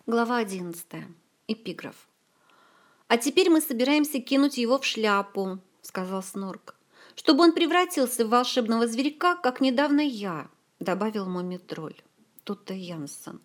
Глава 11. Эпиграф. «А теперь мы собираемся кинуть его в шляпу», — сказал Снорк, «чтобы он превратился в волшебного зверька, как недавно я», — добавил Мумий-тролль. Тут-то Янсен.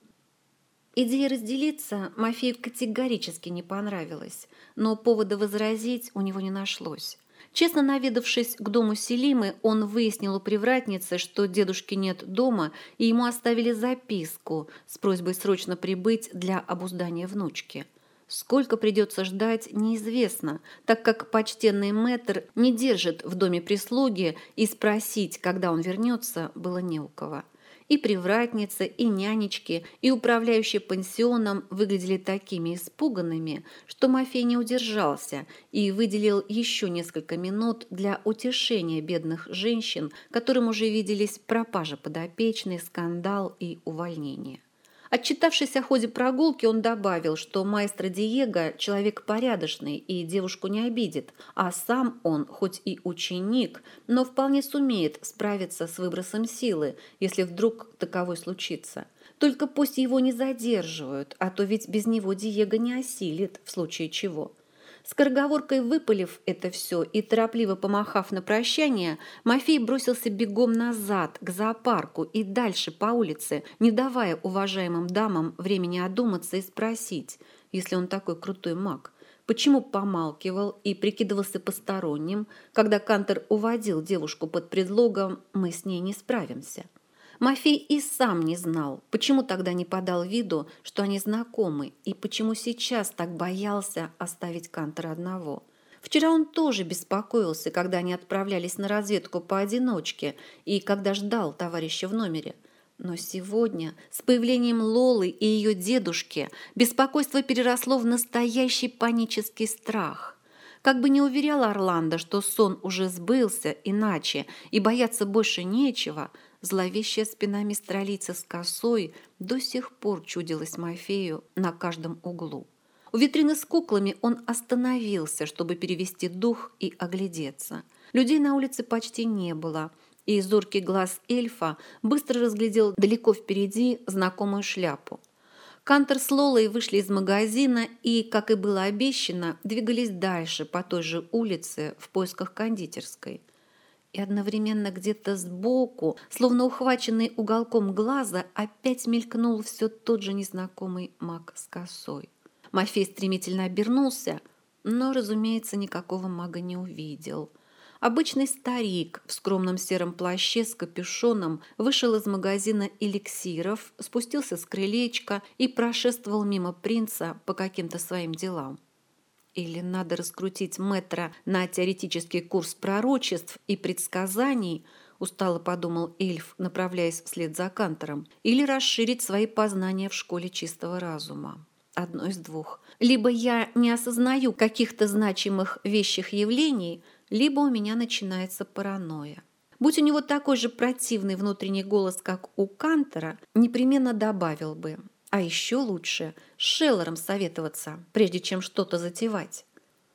Идея разделиться Мафею категорически не понравилась, но повода возразить у него не нашлось. Честно наведавшись к дому Селимы, он выяснил у привратницы, что дедушки нет дома, и ему оставили записку с просьбой срочно прибыть для обуздания внучки. Сколько придется ждать, неизвестно, так как почтенный мэтр не держит в доме прислуги, и спросить, когда он вернется, было не у кого. И привратница, и нянечки, и управляющий пансионом выглядели такими испуганными, что Мафей не удержался и выделил еще несколько минут для утешения бедных женщин, которым уже виделись пропажа подопечной, скандал и увольнение. Отчитавшись о ходе прогулки, он добавил, что маэстро Диего – человек порядочный и девушку не обидит, а сам он, хоть и ученик, но вполне сумеет справиться с выбросом силы, если вдруг таковой случится. Только пусть его не задерживают, а то ведь без него Диего не осилит, в случае чего. Скороговоркой выпалив это все и торопливо помахав на прощание, Мафей бросился бегом назад, к зоопарку и дальше по улице, не давая уважаемым дамам времени одуматься и спросить, если он такой крутой маг, почему помалкивал и прикидывался посторонним, когда Кантор уводил девушку под предлогом «мы с ней не справимся». Мафей и сам не знал, почему тогда не подал виду, что они знакомы, и почему сейчас так боялся оставить Кантора одного. Вчера он тоже беспокоился, когда они отправлялись на разведку поодиночке и когда ждал товарища в номере. Но сегодня, с появлением Лолы и ее дедушки, беспокойство переросло в настоящий панический страх. Как бы ни уверял Орландо, что сон уже сбылся иначе и бояться больше нечего, зловещая спина мистралицы с косой до сих пор чудилась Мафею на каждом углу. У витрины с куклами он остановился, чтобы перевести дух и оглядеться. Людей на улице почти не было, и зоркий глаз эльфа быстро разглядел далеко впереди знакомую шляпу. Кантор с Лолой вышли из магазина и, как и было обещано, двигались дальше по той же улице в поисках кондитерской. И одновременно где-то сбоку, словно ухваченный уголком глаза, опять мелькнул все тот же незнакомый маг с косой. Мафей стремительно обернулся, но, разумеется, никакого мага не увидел. Обычный старик в скромном сером плаще с капюшоном вышел из магазина эликсиров, спустился с крылечка и прошествовал мимо принца по каким-то своим делам. Или надо раскрутить мэтра на теоретический курс пророчеств и предсказаний, устало подумал эльф, направляясь вслед за Кантором, или расширить свои познания в школе чистого разума. Одно из двух. Либо я не осознаю каких-то значимых вещих явлений, либо у меня начинается паранойя. Будь у него такой же противный внутренний голос, как у Кантора, непременно добавил бы: а еще лучше с Шеллором советоваться, прежде чем что-то затевать.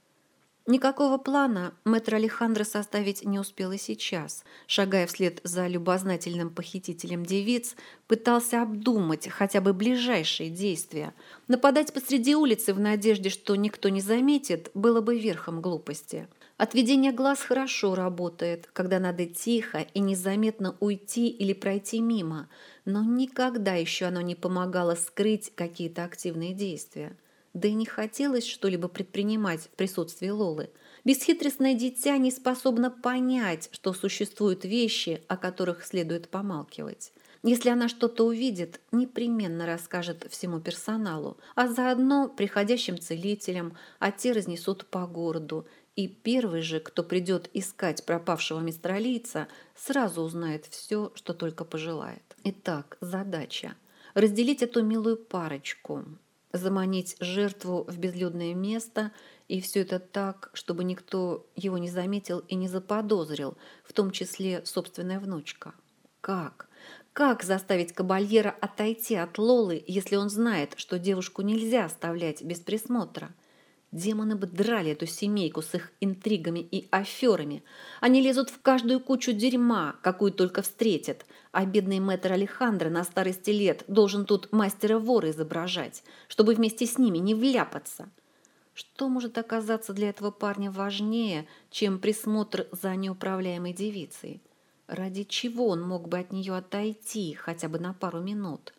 Никакого плана мэтр Алехандро составить не успел и сейчас. Шагая вслед за любознательным похитителем девиц, пытался обдумать хотя бы ближайшие действия. Нападать посреди улицы в надежде, что никто не заметит, было бы верхом глупости. Отведение глаз хорошо работает, когда надо тихо и незаметно уйти или пройти мимо, но никогда еще оно не помогало скрыть какие-то активные действия. Да и не хотелось что-либо предпринимать в присутствии Лолы. Бесхитростное дитя не способно понять, что существуют вещи, о которых следует помалкивать. Если она что-то увидит, непременно расскажет всему персоналу, а заодно приходящим целителям, а те разнесут по городу. И первый же, кто придет искать пропавшего мистралийца, сразу узнает все, что только пожелает. Итак, задача – разделить эту милую парочку – заманить жертву в безлюдное место, и все это так, чтобы никто его не заметил и не заподозрил, в том числе собственная внучка. Как? Как заставить кабальера отойти от Лолы, если он знает, что девушку нельзя оставлять без присмотра? Демоны бы драли эту семейку с их интригами и аферами. Они лезут в каждую кучу дерьма, какую только встретят. А бедный мэтр Алехандро на старости лет должен тут мастера-вора изображать, чтобы вместе с ними не вляпаться. Что может оказаться для этого парня важнее, чем присмотр за неуправляемой девицей? Ради чего он мог бы от нее отойти хотя бы на пару минут?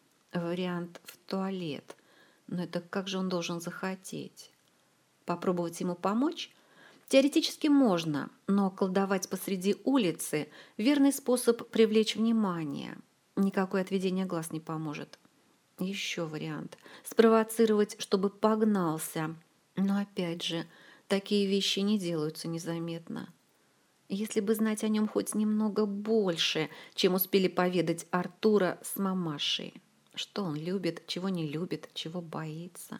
Вариант в туалет. Но это как же он должен захотеть? Попробовать ему помочь? Теоретически можно, но колдовать посреди улицы – верный способ привлечь внимание. Никакое отведение глаз не поможет. Еще вариант – спровоцировать, чтобы погнался. Но опять же, такие вещи не делаются незаметно. Если бы знать о нем хоть немного больше, чем успели поведать Артура с мамашей. Что он любит, чего не любит, чего боится.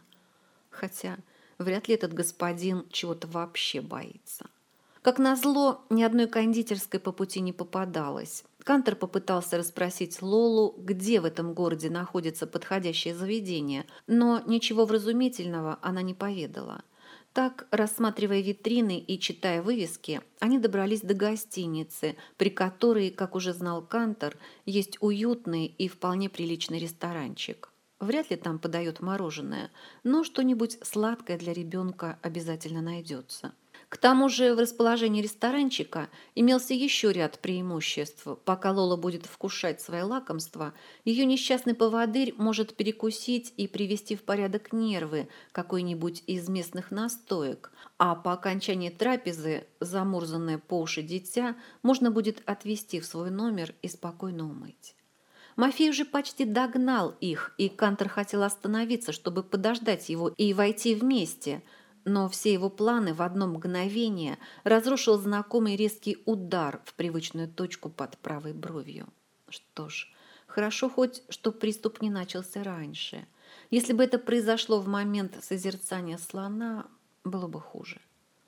Хотя вряд ли этот господин чего-то вообще боится. Как назло, ни одной кондитерской по пути не попадалось. Кантор попытался расспросить Лолу, где в этом городе находится подходящее заведение, но ничего вразумительного она не поведала. Так, рассматривая витрины и читая вывески, они добрались до гостиницы, при которой, как уже знал Кантор, есть уютный и вполне приличный ресторанчик. Вряд ли там подают мороженое, но что-нибудь сладкое для ребенка обязательно найдется. К тому же в расположении ресторанчика имелся еще ряд преимуществ. Пока Лола будет вкушать свои лакомства, ее несчастный поводырь может перекусить и привести в порядок нервы какой-нибудь из местных настоек, а по окончании трапезы замурзанное по уши дитя можно будет отвезти в свой номер и спокойно умыть. Мафей уже почти догнал их, и Кантор хотел остановиться, чтобы подождать его и войти вместе – но все его планы в одно мгновение разрушил знакомый резкий удар в привычную точку под правой бровью. Что ж, хорошо хоть, что приступ не начался раньше. Если бы это произошло в момент созерцания слона, было бы хуже.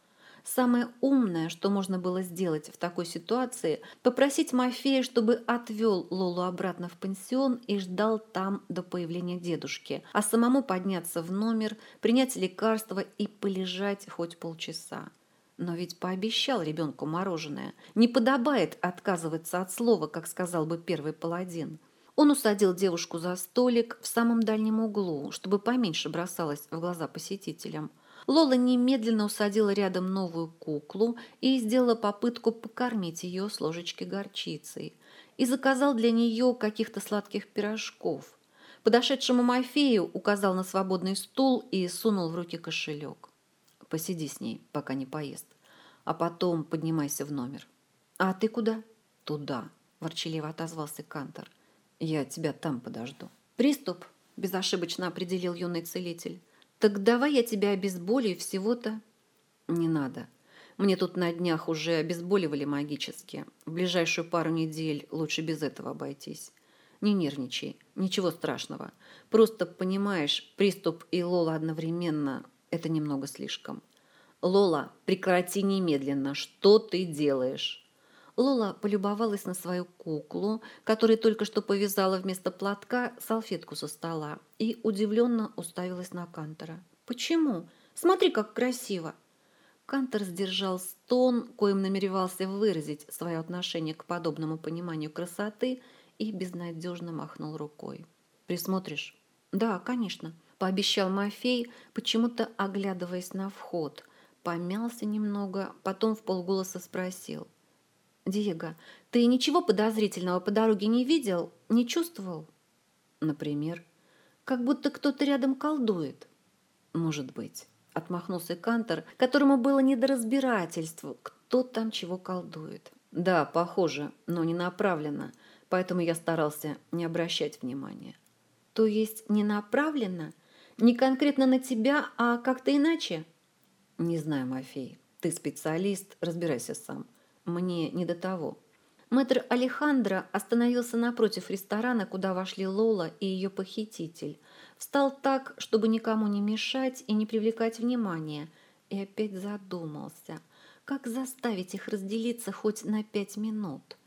Самое умное, что можно было сделать в такой ситуации, попросить Мафея, чтобы отвел Лолу обратно в пансион и ждал там до появления дедушки, а самому подняться в номер, принять лекарство и полежать хоть полчаса. Но ведь пообещал ребенку мороженое. Не подобает отказываться от слова, как сказал бы первый паладин. Он усадил девушку за столик в самом дальнем углу, чтобы поменьше бросалось в глаза посетителям. Лола немедленно усадила рядом новую куклу и сделала попытку покормить ее с ложечки горчицей. И заказал для нее каких-то сладких пирожков. Подошедшему Мафею указал на свободный стул и сунул в руки кошелек. «Посиди с ней, пока не поест, а потом поднимайся в номер». «А ты куда?» «Туда», – ворчаливо отозвался Кантор. «Я тебя там подожду». «Приступ», – безошибочно определил юный целитель. «Так давай я тебя обезболю всего-то». «Не надо. Мне тут на днях уже обезболивали магически. В ближайшую пару недель лучше без этого обойтись. Не нервничай, ничего страшного. Просто, понимаешь, приступ и Лола одновременно – это немного слишком». «Лола, прекрати немедленно. Что ты делаешь?» Лола полюбовалась на свою куклу, которой только что повязала вместо платка салфетку со стола, и удивленно уставилась на Кантора. «Почему? Смотри, как красиво!» Кантор сдержал стон, коим намеревался выразить свое отношение к подобному пониманию красоты, и безнадежно махнул рукой. «Присмотришь?» «Да, конечно», – пообещал Мафей, почему-то оглядываясь на вход. Помялся немного, потом вполголоса спросил. «Диего, ты ничего подозрительного по дороге не видел, не чувствовал?» «Например?» «Как будто кто-то рядом колдует». «Может быть», — отмахнулся Кантор, которому было не до разбирательств, кто там чего колдует. «Да, похоже, но не направленно, поэтому я старался не обращать внимания». «То есть не направленно? Не конкретно на тебя, а как-то иначе?» «Не знаю, Мафей. Ты специалист, разбирайся сам. Мне не до того». Мэтр Алехандро остановился напротив ресторана, куда вошли Лола и ее похититель. Встал так, чтобы никому не мешать и не привлекать внимания, и опять задумался, как заставить их разделиться хоть на 5 минут.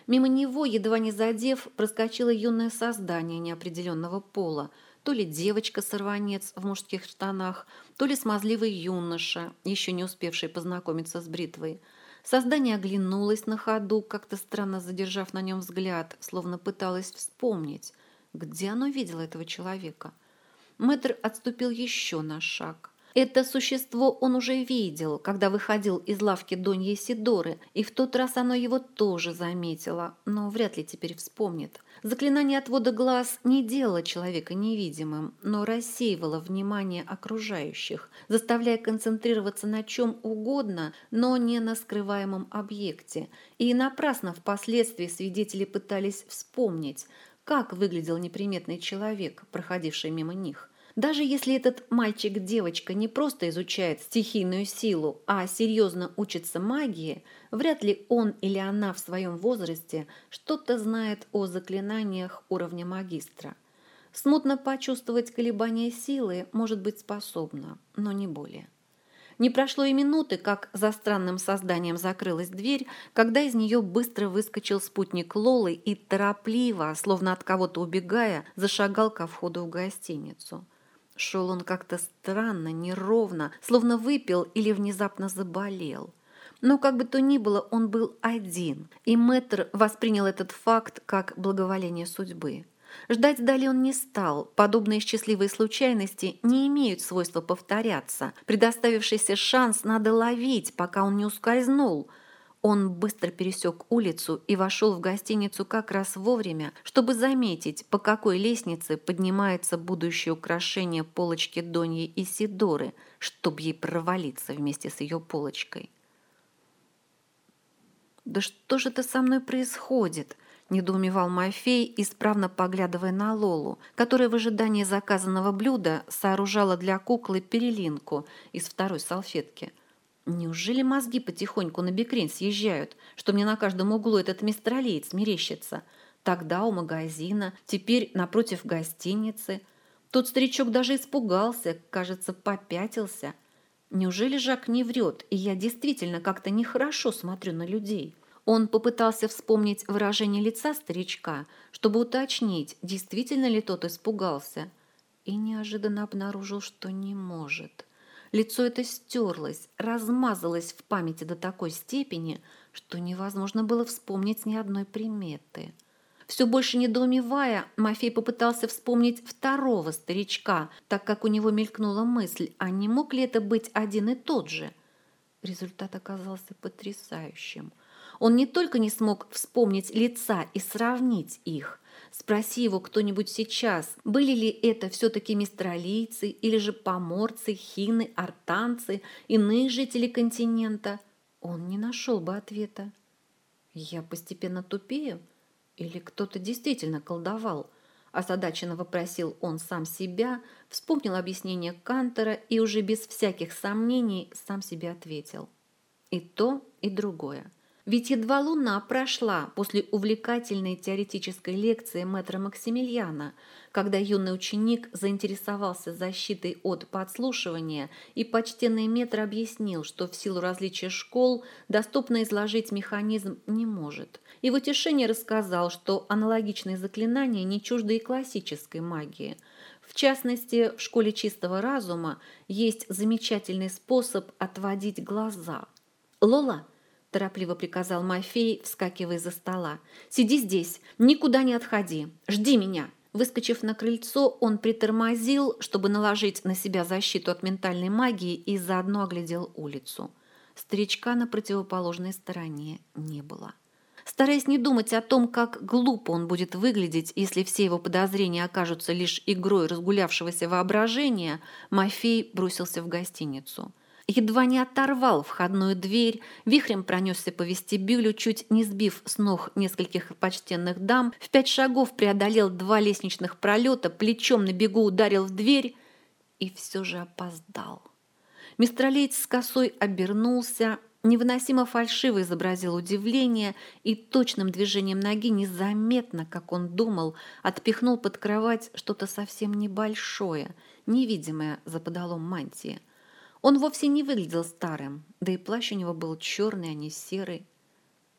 Мимо него, едва не задев, проскочило юное создание неопределенного пола, то ли девочка-сорванец в мужских штанах, то ли смазливый юноша, еще не успевший познакомиться с бритвой. Создание оглянулось на ходу, как-то странно задержав на нем взгляд, словно пыталось вспомнить, где оно видело этого человека. Мэтр отступил еще на шаг. Это существо он уже видел, когда выходил из лавки Доньи Сидоры, и в тот раз оно его тоже заметило, но вряд ли теперь вспомнит. Заклинание отвода глаз не делало человека невидимым, но рассеивало внимание окружающих, заставляя концентрироваться на чем угодно, но не на скрываемом объекте. И напрасно впоследствии свидетели пытались вспомнить, как выглядел неприметный человек, проходивший мимо них. Даже если этот мальчик-девочка не просто изучает стихийную силу, а серьезно учится магии, вряд ли он или она в своем возрасте что-то знает о заклинаниях уровня магистра. Смутно почувствовать колебания силы может быть способна, но не более. Не прошло и минуты, как за странным созданием закрылась дверь, когда из нее быстро выскочил спутник Лолы и торопливо, словно от кого-то убегая, зашагал ко входу в гостиницу. Шел он как-то странно, неровно, словно выпил или внезапно заболел. Но как бы то ни было, он был один, и мэтр воспринял этот факт как благоволение судьбы. Ждать далее он не стал. Подобные счастливые случайности не имеют свойства повторяться. Предоставившийся шанс надо ловить, пока он не ускользнул. Он быстро пересек улицу и вошел в гостиницу как раз вовремя, чтобы заметить, по какой лестнице поднимается будущее украшение полочки Доньи Исидоры, чтоб ей провалиться вместе с ее полочкой. «Да что же это со мной происходит?» – недоумевал Мафей, исправно поглядывая на Лолу, которая в ожидании заказанного блюда сооружала для куклы перелинку из второй салфетки. Неужели мозги потихоньку на бекрень съезжают, что мне на каждом углу этот мистралиец мерещится? Тогда у магазина, теперь напротив гостиницы. Тот старичок даже испугался, кажется, попятился. Неужели Жак не врет, и я действительно как-то нехорошо смотрю на людей? Он попытался вспомнить выражение лица старичка, чтобы уточнить, действительно ли тот испугался, и неожиданно обнаружил, что не может. Лицо это стерлось, размазалось в памяти до такой степени, что невозможно было вспомнить ни одной приметы. Все больше недоумевая, Мафей попытался вспомнить второго старичка, так как у него мелькнула мысль, а не мог ли это быть один и тот же? Результат оказался потрясающим. Он не только не смог вспомнить лица и сравнить их. Спроси его кто-нибудь сейчас, были ли это все-таки мистралийцы или же поморцы, хины, артанцы, иные жители континента, он не нашел бы ответа. Я постепенно тупею? Или кто-то действительно колдовал? Озадаченно вопросил он сам себя, вспомнил объяснение Кантора и уже без всяких сомнений сам себе ответил. И то, и другое. Ведь едва луна прошла после увлекательной теоретической лекции мэтра Максимилиана, когда юный ученик заинтересовался защитой от подслушивания, и почтенный метр объяснил, что в силу различия школ доступно изложить механизм не может. И в утешение рассказал, что аналогичные заклинания не чужды и классической магии. В частности, в школе чистого разума есть замечательный способ отводить глаза. «Лола!» – торопливо приказал Мафей, вскакивая из-за стола. «Сиди здесь, никуда не отходи, жди меня!» Выскочив на крыльцо, он притормозил, чтобы наложить на себя защиту от ментальной магии, и заодно оглядел улицу. Старичка на противоположной стороне не было. Стараясь не думать о том, как глупо он будет выглядеть, если все его подозрения окажутся лишь игрой разгулявшегося воображения, Мафей бросился в гостиницу. Едва не оторвал входную дверь, вихрем пронесся по вестибюлю, чуть не сбив с ног нескольких почтенных дам, в 5 шагов преодолел 2 лестничных пролета, плечом на бегу ударил в дверь и все же опоздал. Мистралиец с косой обернулся, невыносимо фальшиво изобразил удивление и точным движением ноги незаметно, как он думал, отпихнул под кровать что-то совсем небольшое, невидимое за подолом мантии. Он вовсе не выглядел старым, да и плащ у него был черный, а не серый.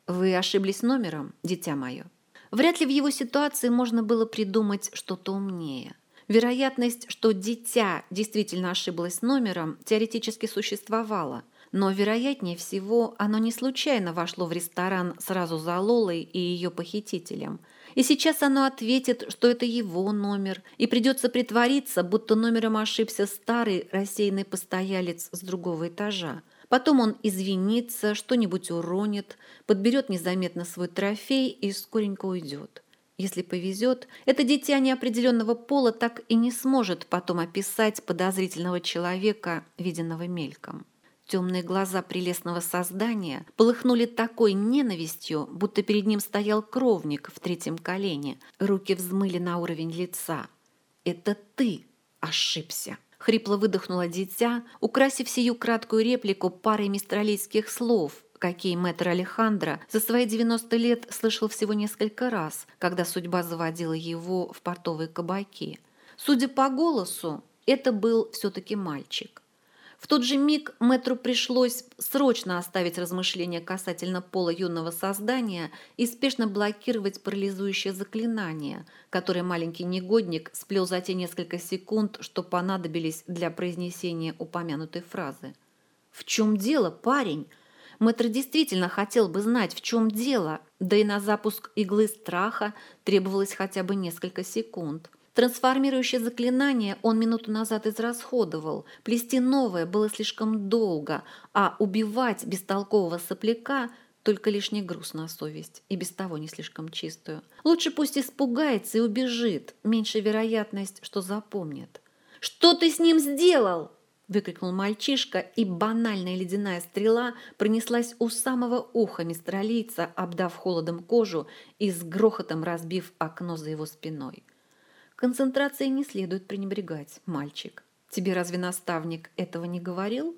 Вы ошиблись номером, дитя мое. Вряд ли в его ситуации можно было придумать что-то умнее. Вероятность, что дитя действительно ошиблось номером, теоретически существовала, но вероятнее всего оно не случайно вошло в ресторан сразу за Лолой и ее похитителем. И сейчас оно ответит, что это его номер, и придется притвориться, будто номером ошибся старый рассеянный постоялец с другого этажа. Потом он извинится, что-нибудь уронит, подберет незаметно свой трофей и скоренько уйдет. Если повезет, это дитя неопределенного пола так и не сможет потом описать подозрительного человека, виденного мельком. Темные глаза прелестного создания полыхнули такой ненавистью, будто перед ним стоял кровник в третьем колене. Руки взмыли на уровень лица. «Это ты ошибся!» — хрипло выдохнуло дитя, украсив сию краткую реплику парой мистралийских слов, какие мэтр Алехандро за свои 90 лет слышал всего несколько раз, когда судьба заводила его в портовые кабаки. Судя по голосу, это был все-таки мальчик. В тот же миг мэтру пришлось срочно оставить размышления касательно пола юного создания и спешно блокировать парализующее заклинание, которое маленький негодник сплел за те несколько секунд, что понадобились для произнесения упомянутой фразы. «В чем дело, парень?» Мэтр действительно хотел бы знать, в чем дело, да и на запуск иглы страха требовалось хотя бы несколько секунд. Трансформирующее заклинание он минуту назад израсходовал, плести новое было слишком долго, а убивать бестолкового сопляка только лишний груз на совесть, и без того не слишком чистую. Лучше пусть испугается и убежит, меньше вероятность, что запомнит. «Что ты с ним сделал?» — выкрикнул мальчишка, и банальная ледяная стрела пронеслась у самого уха мистралийца, обдав холодом кожу и с грохотом разбив окно за его спиной. Концентрацией не следует пренебрегать, мальчик. Тебе разве наставник этого не говорил?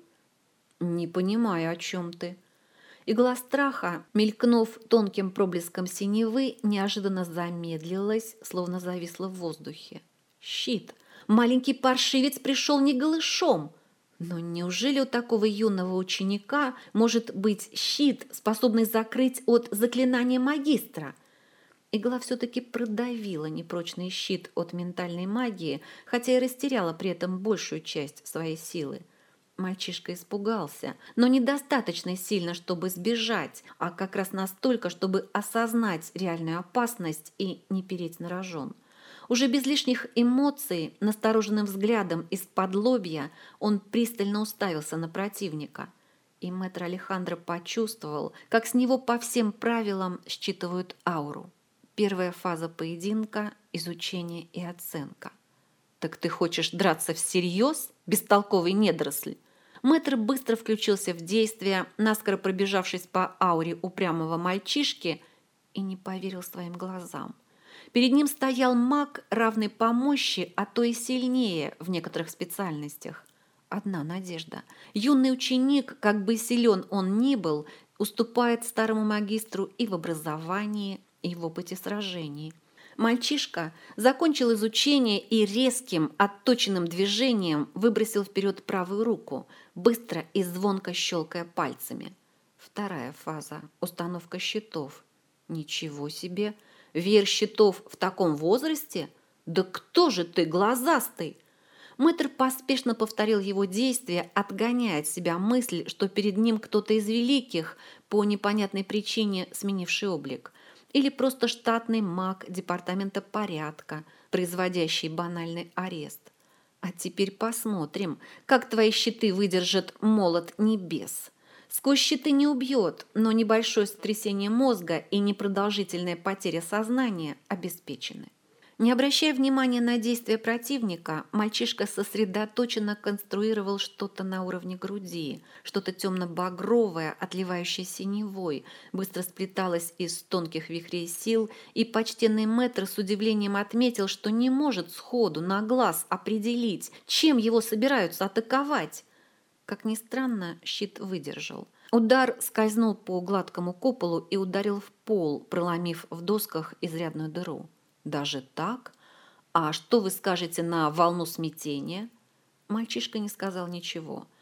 Не понимаю, о чем ты. Игла страха, мелькнув тонким проблеском синевы, неожиданно замедлилась, словно зависла в воздухе. Щит! Маленький паршивец пришел не голышом. Но неужели у такого юного ученика может быть щит, способный закрыть от заклинания магистра? Игла все-таки продавила непрочный щит от ментальной магии, хотя и растеряла при этом большую часть своей силы. Мальчишка испугался, но недостаточно сильно, чтобы сбежать, а как раз настолько, чтобы осознать реальную опасность и не переть на рожон. Уже без лишних эмоций, настороженным взглядом из-под лобья, он пристально уставился на противника. И мэтр Алехандро почувствовал, как с него по всем правилам считывают ауру. Первая фаза поединка – изучение и оценка. «Так ты хочешь драться всерьез, бестолковый недоросль?» Мэтр быстро включился в действие, наскоро пробежавшись по ауре упрямого мальчишки, и не поверил своим глазам. Перед ним стоял маг, равный по мощи, а то и сильнее в некоторых специальностях. Одна надежда. Юный ученик, как бы силен он ни был, уступает старому магистру и в образовании, и в опыте сражений. Мальчишка закончил изучение и резким, отточенным движением выбросил вперед правую руку, быстро и звонко щелкая пальцами. Вторая фаза – установка щитов. Ничего себе! Веер щитов в таком возрасте? Да кто же ты, глазастый? Мэтр поспешно повторил его действия, отгоняя от себя мысль, что перед ним кто-то из великих, по непонятной причине сменивший облик, или просто штатный маг департамента порядка, производящий банальный арест. А теперь посмотрим, как твои щиты выдержат молот небес. Сквозь щиты не убьет, но небольшое сотрясение мозга и непродолжительная потеря сознания обеспечены. Не обращая внимания на действия противника, мальчишка сосредоточенно конструировал что-то на уровне груди, что-то темно-багровое, отливающее синевой, быстро сплеталось из тонких вихрей сил, и почтенный мэтр с удивлением отметил, что не может сходу на глаз определить, чем его собираются атаковать. Как ни странно, щит выдержал. Удар скользнул по гладкому куполу и ударил в пол, проломив в досках изрядную дыру. Даже так? А что вы скажете на волну смятения? Мальчишка не сказал ничего.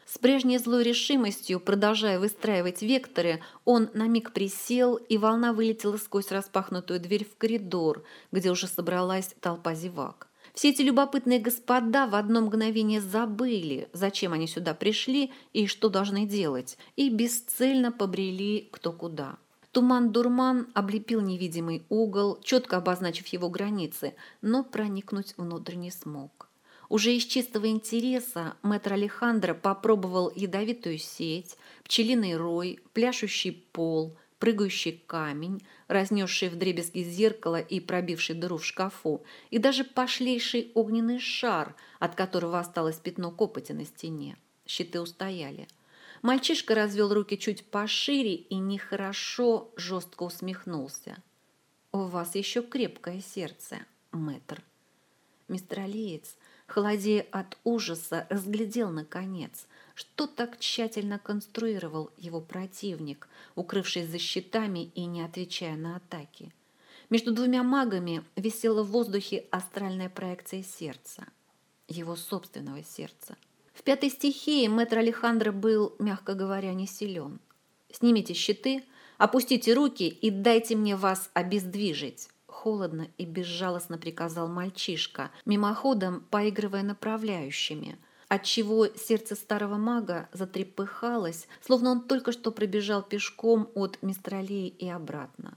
С прежней злой решимостью, продолжая выстраивать векторы, он на миг присел, и волна вылетела сквозь распахнутую дверь в коридор, где уже собралась толпа зевак. Все эти любопытные господа в одно мгновение забыли, зачем они сюда пришли и что должны делать, и бесцельно побрели кто куда. Туман-дурман облепил невидимый угол, четко обозначив его границы, но проникнуть внутрь не смог. Уже из чистого интереса мэтр Алехандро попробовал ядовитую сеть, пчелиный рой, пляшущий пол, прыгающий камень, разнесший вдребезги зеркало и пробивший дыру в шкафу, и даже пошлейший огненный шар, от которого осталось пятно копоти на стене. Щиты устояли. Мальчишка развел руки чуть пошире и нехорошо жестко усмехнулся. «У вас еще крепкое сердце, мэтр». Мистер Алиец, холодея от ужаса, разглядел наконец, что так тщательно конструировал его противник, укрывшись за щитами и не отвечая на атаки. Между двумя магами висела в воздухе астральная проекция сердца, его собственного сердца. В пятой стихии мэтр Алехандро был, мягко говоря, не силен. «Снимите щиты, опустите руки и дайте мне вас обездвижить», — холодно и безжалостно приказал мальчишка, мимоходом поигрывая направляющими, отчего сердце старого мага затрепыхалось, словно он только что пробежал пешком от Мистралии и обратно.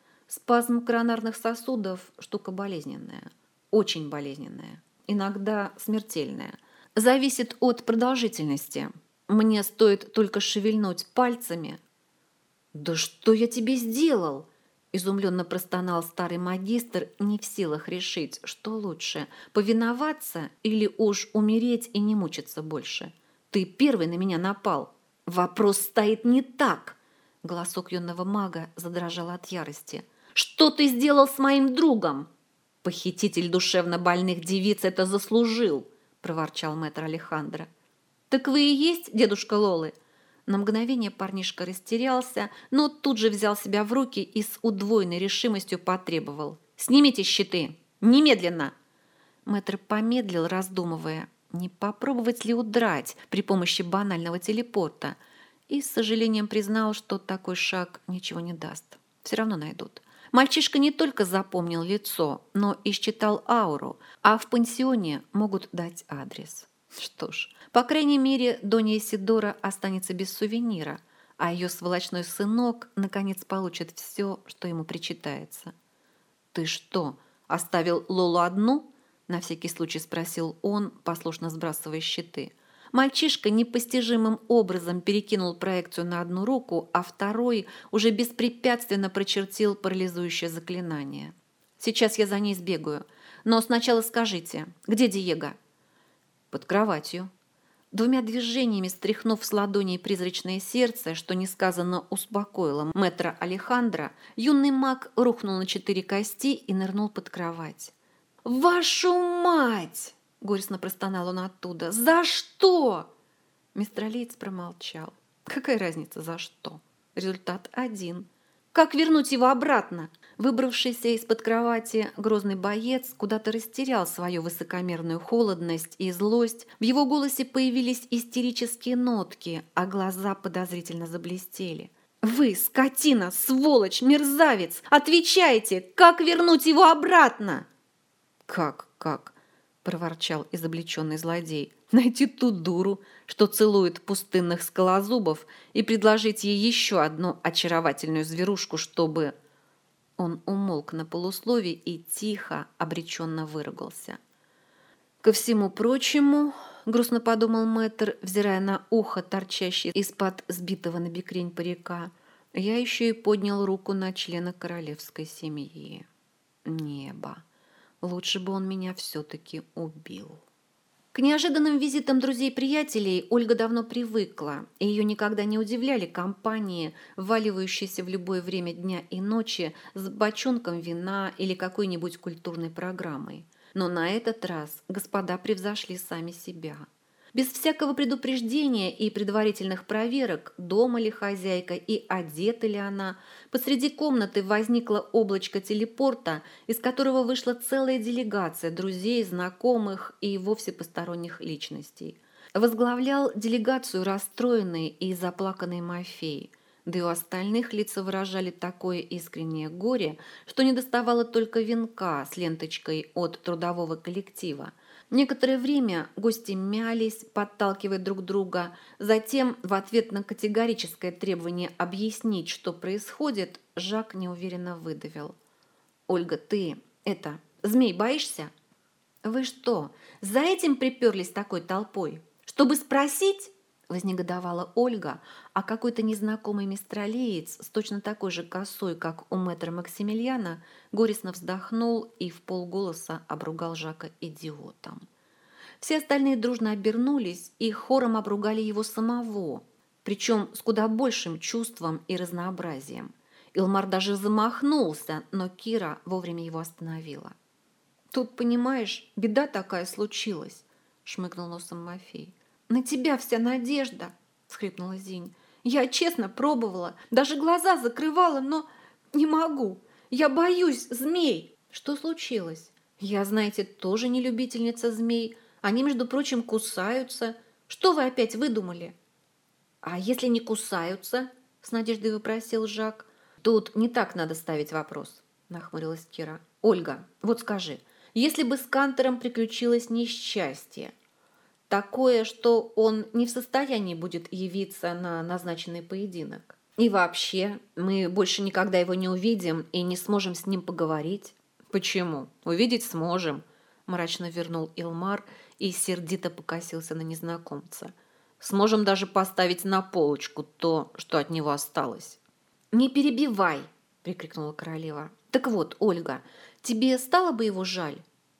Спазм коронарных сосудов – штука болезненная, очень болезненная, иногда смертельная. Зависит от продолжительности. Мне стоит только шевельнуть пальцами. «Да что я тебе сделал?» – изумленно простонал старый магистр, не в силах решить, что лучше – повиноваться или уж умереть и не мучиться больше. «Ты первый на меня напал. Вопрос стоит не так!» Голосок юного мага задрожал от ярости. «Что ты сделал с моим другом?» «Похититель душевно больных девиц это заслужил!» – проворчал мэтр Алехандро. «Так вы и есть дедушка Лолы?» На мгновение парнишка растерялся, но тут же взял себя в руки и с удвоенной решимостью потребовал. «Снимите щиты! Немедленно!» Мэтр помедлил, раздумывая, не попробовать ли удрать при помощи банального телепорта, и с сожалением признал, что такой шаг ничего не даст. Все равно найдут. Мальчишка не только запомнил лицо, но и считал ауру, а в пансионе могут дать адрес. Что ж, по крайней мере, Донья Исидора останется без сувенира, а ее сволочной сынок наконец получит все, что ему причитается. «Ты что, оставил Лолу одну?» – на всякий случай спросил он, послушно сбрасывая щиты. Мальчишка непостижимым образом перекинул проекцию на одну руку, а второй уже беспрепятственно прочертил парализующее заклинание. «Сейчас я за ней сбегаю. Но сначала скажите, где Диего?» «Под кроватью». Двумя движениями стряхнув с ладоней призрачное сердце, что несказанно успокоило мэтра Алехандро, юный маг рухнул на 4 кости и нырнул под кровать. «Вашу мать!» – горестно простонал он оттуда. «За что?» Мистер Алиец промолчал. Какая разница за что? Результат один. Как вернуть его обратно? Выбравшийся из-под кровати грозный боец куда-то растерял свою высокомерную холодность и злость. В его голосе появились истерические нотки, а глаза подозрительно заблестели. «Вы, скотина, сволочь, мерзавец! Отвечайте! Как вернуть его обратно?» «Как?» – проворчал изобличенный злодей. «Найти ту дуру, что целует пустынных скалозубов, и предложить ей еще одну очаровательную зверушку, чтобы...» Он умолк на полуслове и тихо, обреченно выругался. «Ко всему прочему, — грустно подумал мэтр, взирая на ухо, торчащее из-под сбитого на бекрень парика, — я еще и поднял руку на члена королевской семьи. Небо! Лучше бы он меня все-таки убил». К неожиданным визитам друзей-приятелей Ольга давно привыкла, и ее никогда не удивляли компании, вваливающиеся в любое время дня и ночи с бочонком вина или какой-нибудь культурной программой. Но на этот раз господа превзошли сами себя. Без всякого предупреждения и предварительных проверок, дома ли хозяйка и одета ли она, посреди комнаты возникло облачко телепорта, из которого вышла целая делегация друзей, знакомых и вовсе посторонних личностей. Возглавлял делегацию расстроенный и заплаканный Мафей, да и у остальных лица выражали такое искреннее горе, что недоставало только венка с ленточкой от трудового коллектива. Некоторое время гости мялись, подталкивая друг друга. Затем, в ответ на категорическое требование объяснить, что происходит, Жак неуверенно выдавил: «Ольга, ты, змей боишься?» «Вы что, за этим приперлись такой толпой? Чтобы спросить?» – вознегодовала Ольга, а какой-то незнакомый мистралиец с точно такой же косой, как у мэтра Максимилиана, горестно вздохнул и вполголоса обругал Жака идиотом. Все остальные дружно обернулись и хором обругали его самого, причем с куда большим чувством и разнообразием. Илмар даже замахнулся, но Кира вовремя его остановила. «Тут, понимаешь, беда такая случилась», — шмыгнул носом Мафей. «На тебя вся надежда», — всхлипнула Зинь. «Я честно пробовала, даже глаза закрывала, но не могу. Я боюсь змей». «Что случилось? Я, знаете, тоже не любительница змей. Они, между прочим, кусаются. Что вы опять выдумали?» «А если не кусаются?» — с надеждой вопросил Жак. «Тут не так надо ставить вопрос», — нахмурилась Кира. «Ольга, вот скажи, если бы с Кантором приключилось несчастье, такое, что он не в состоянии будет явиться на назначенный поединок, и вообще мы больше никогда его не увидим и не сможем с ним поговорить?» «Почему? Увидеть сможем», — мрачно вернул Илмар и сердито покосился на незнакомца. «Сможем даже поставить на полочку то, что от него осталось». «Не перебивай!» – прикрикнула королева. «Так вот, Ольга, тебе стало бы его жаль?»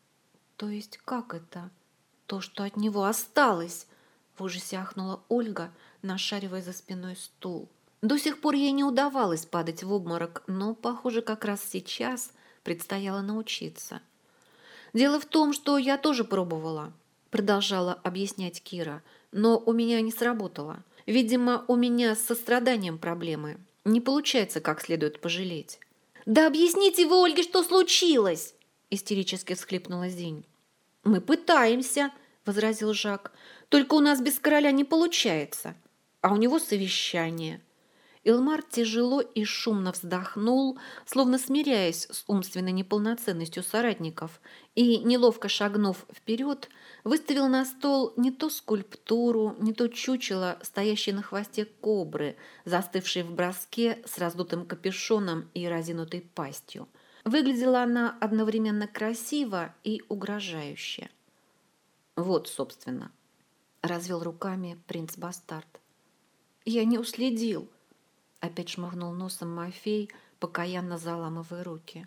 «То есть как это? То, что от него осталось?» – в ужасе ахнула Ольга, нашаривая за спиной стул. До сих пор ей не удавалось падать в обморок, но, похоже, как раз сейчас предстояло научиться. «Дело в том, что я тоже пробовала», – продолжала объяснять Кира, «но у меня не сработало. Видимо, у меня с состраданием проблемы. Не получается как следует пожалеть». «Да объясните вы, Ольге, что случилось!» – истерически всхлипнула Зинь. «Мы пытаемся», – возразил Жак. «Только у нас без короля не получается, а у него совещание». Илмар тяжело и шумно вздохнул, словно смиряясь с умственной неполноценностью соратников, и, неловко шагнув вперед, выставил на стол не то скульптуру, не то чучело, стоящее на хвосте кобры, застывшей в броске с раздутым капюшоном и разинутой пастью. Выглядела она одновременно красиво и угрожающе. «Вот, собственно», — развел руками принц-бастард. «Я не уследил», — опять шмыгнул носом Мафей, покаянно заламывая руки.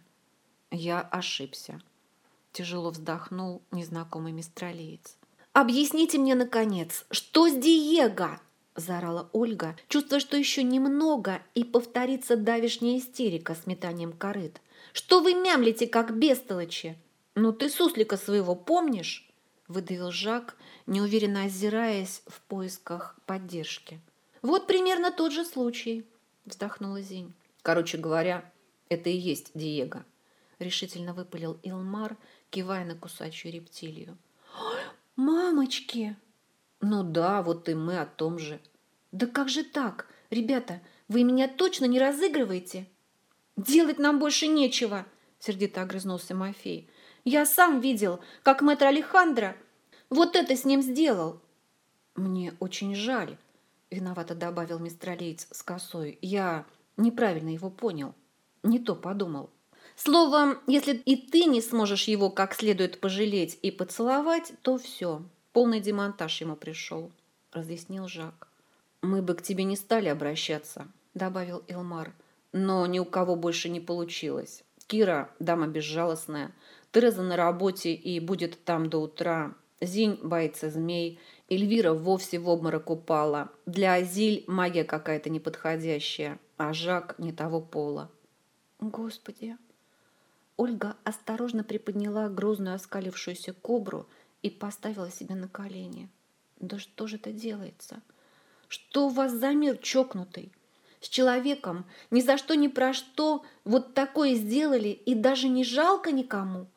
«Я ошибся», — тяжело вздохнул незнакомый мистралиец. «Объясните мне, наконец, что с Диего?» — заорала Ольга, чувствуя, что еще немного, и повторится давешняя истерика с метанием корыт. «Что вы мямлите, как бестолочи? Ну ты суслика своего помнишь?» — выдавил Жак, неуверенно озираясь в поисках поддержки. «Вот примерно тот же случай», — вздохнула Зинь. «Короче говоря, это и есть Диего», — решительно выпалил Илмар, кивая на кусачую рептилию. «Мамочки!» «Ну да, вот и мы о том же». «Да как же так? Ребята, вы меня точно не разыгрываете?» «Делать нам больше нечего», — сердито огрызнулся Мафей. «Я сам видел, как мэтр Алехандро вот это с ним сделал». «Мне очень жаль», — виновато добавил мистралиец с косой. «Я неправильно его понял, не то подумал». «Словом, если и ты не сможешь его как следует пожалеть и поцеловать, то все, полный демонтаж ему пришел», — разъяснил Жак. «Мы бы к тебе не стали обращаться», — добавил Илмар. «Но ни у кого больше не получилось. Кира — дама безжалостная, Тереза на работе и будет там до утра. Зинь боится змей, Эльвира вовсе в обморок упала. Для Азиль магия какая-то неподходящая, а Жак не того пола». «Господи!» Ольга осторожно приподняла грозную оскалившуюся кобру и поставила себе на колени. «Да что же это делается? Что у вас за мир чокнутый? С человеком ни за что ни про что вот такое сделали и даже не жалко никому?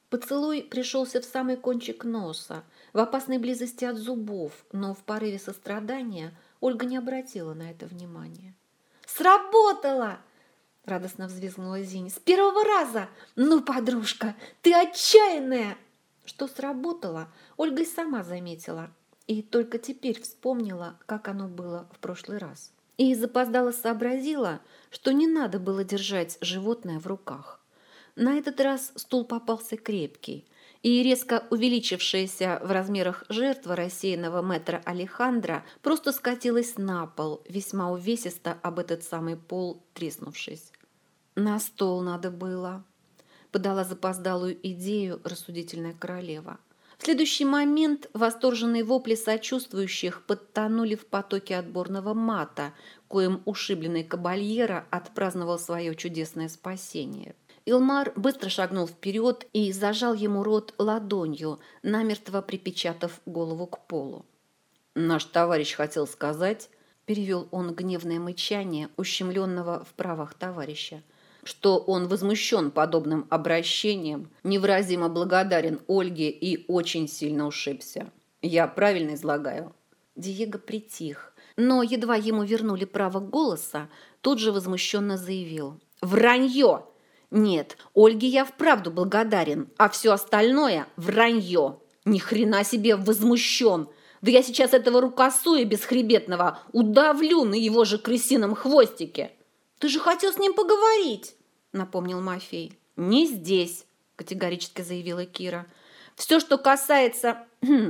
Поцелуй пришелся в самый кончик носа, в опасной близости от зубов, но в порыве сострадания Ольга не обратила на это внимания. «Сработало!» – радостно взвизгнула Зиня. «С первого раза! Ну, подружка, ты отчаянная!» Что сработало, Ольга и сама заметила, и только теперь вспомнила, как оно было в прошлый раз. И запоздала сообразила, что не надо было держать животное в руках. На этот раз стул попался крепкий, и резко увеличившаяся в размерах жертва рассеянного мэтра Алехандро просто скатилась на пол, весьма увесисто об этот самый пол треснувшись. «На стол надо было», — подала запоздалую идею рассудительная королева. В следующий момент восторженные вопли сочувствующих подтонули в потоке отборного мата, коим ушибленный кабальера отпраздновал свое чудесное спасение. Илмар быстро шагнул вперед и зажал ему рот ладонью, намертво припечатав голову к полу. «Наш товарищ хотел сказать», — перевел он гневное мычание ущемленного в правах товарища, что он возмущен подобным обращением, невыразимо благодарен Ольге и очень сильно ушибся. Я правильно излагаю?» Диего притих, но едва ему вернули право голоса, тут же возмущенно заявил: «Вранье! Нет, Ольге я вправду благодарен, а все остальное – вранье. Ни хрена себе возмущен. Да я сейчас этого рукосуя бесхребетного удавлю на его же крысином хвостике». «Ты же хотел с ним поговорить», – напомнил Мафей. «Не здесь», – категорически заявила Кира. «Все, что касается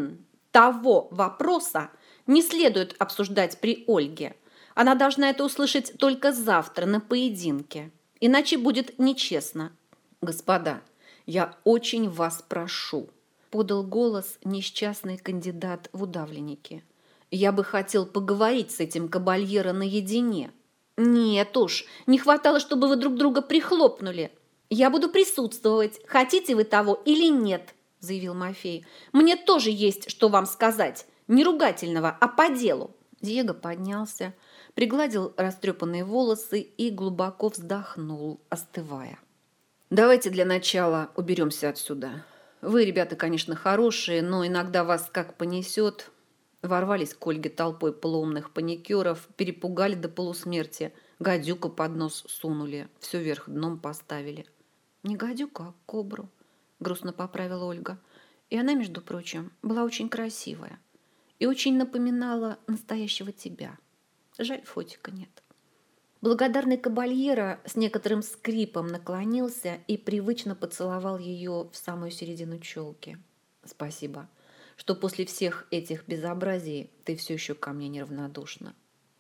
того вопроса, не следует обсуждать при Ольге. Она должна это услышать только завтра на поединке. Иначе будет нечестно». «Господа, я очень вас прошу», – подал голос несчастный кандидат в удавленники. «Я бы хотел поговорить с этим кабальеро наедине». «Нет уж, не хватало, чтобы вы друг друга прихлопнули. Я буду присутствовать, хотите вы того или нет», – заявил Мафей. «Мне тоже есть, что вам сказать. Не ругательного, а по делу». Диего поднялся, пригладил растрепанные волосы и глубоко вздохнул, остывая. «Давайте для начала уберемся отсюда. Вы, ребята, конечно, хорошие, но иногда вас как понесет». Ворвались к Ольге толпой полуумных паникеров, перепугали до полусмерти, гадюку под нос сунули, все вверх дном поставили. «Не гадюку, а кобру», — грустно поправила Ольга. И она, между прочим, была очень красивая и очень напоминала настоящего тебя. Жаль, фотика нет. Благодарный кабальеро с некоторым скрипом наклонился и привычно поцеловал ее в самую середину челки. «Спасибо, что после всех этих безобразий ты все еще ко мне неравнодушна».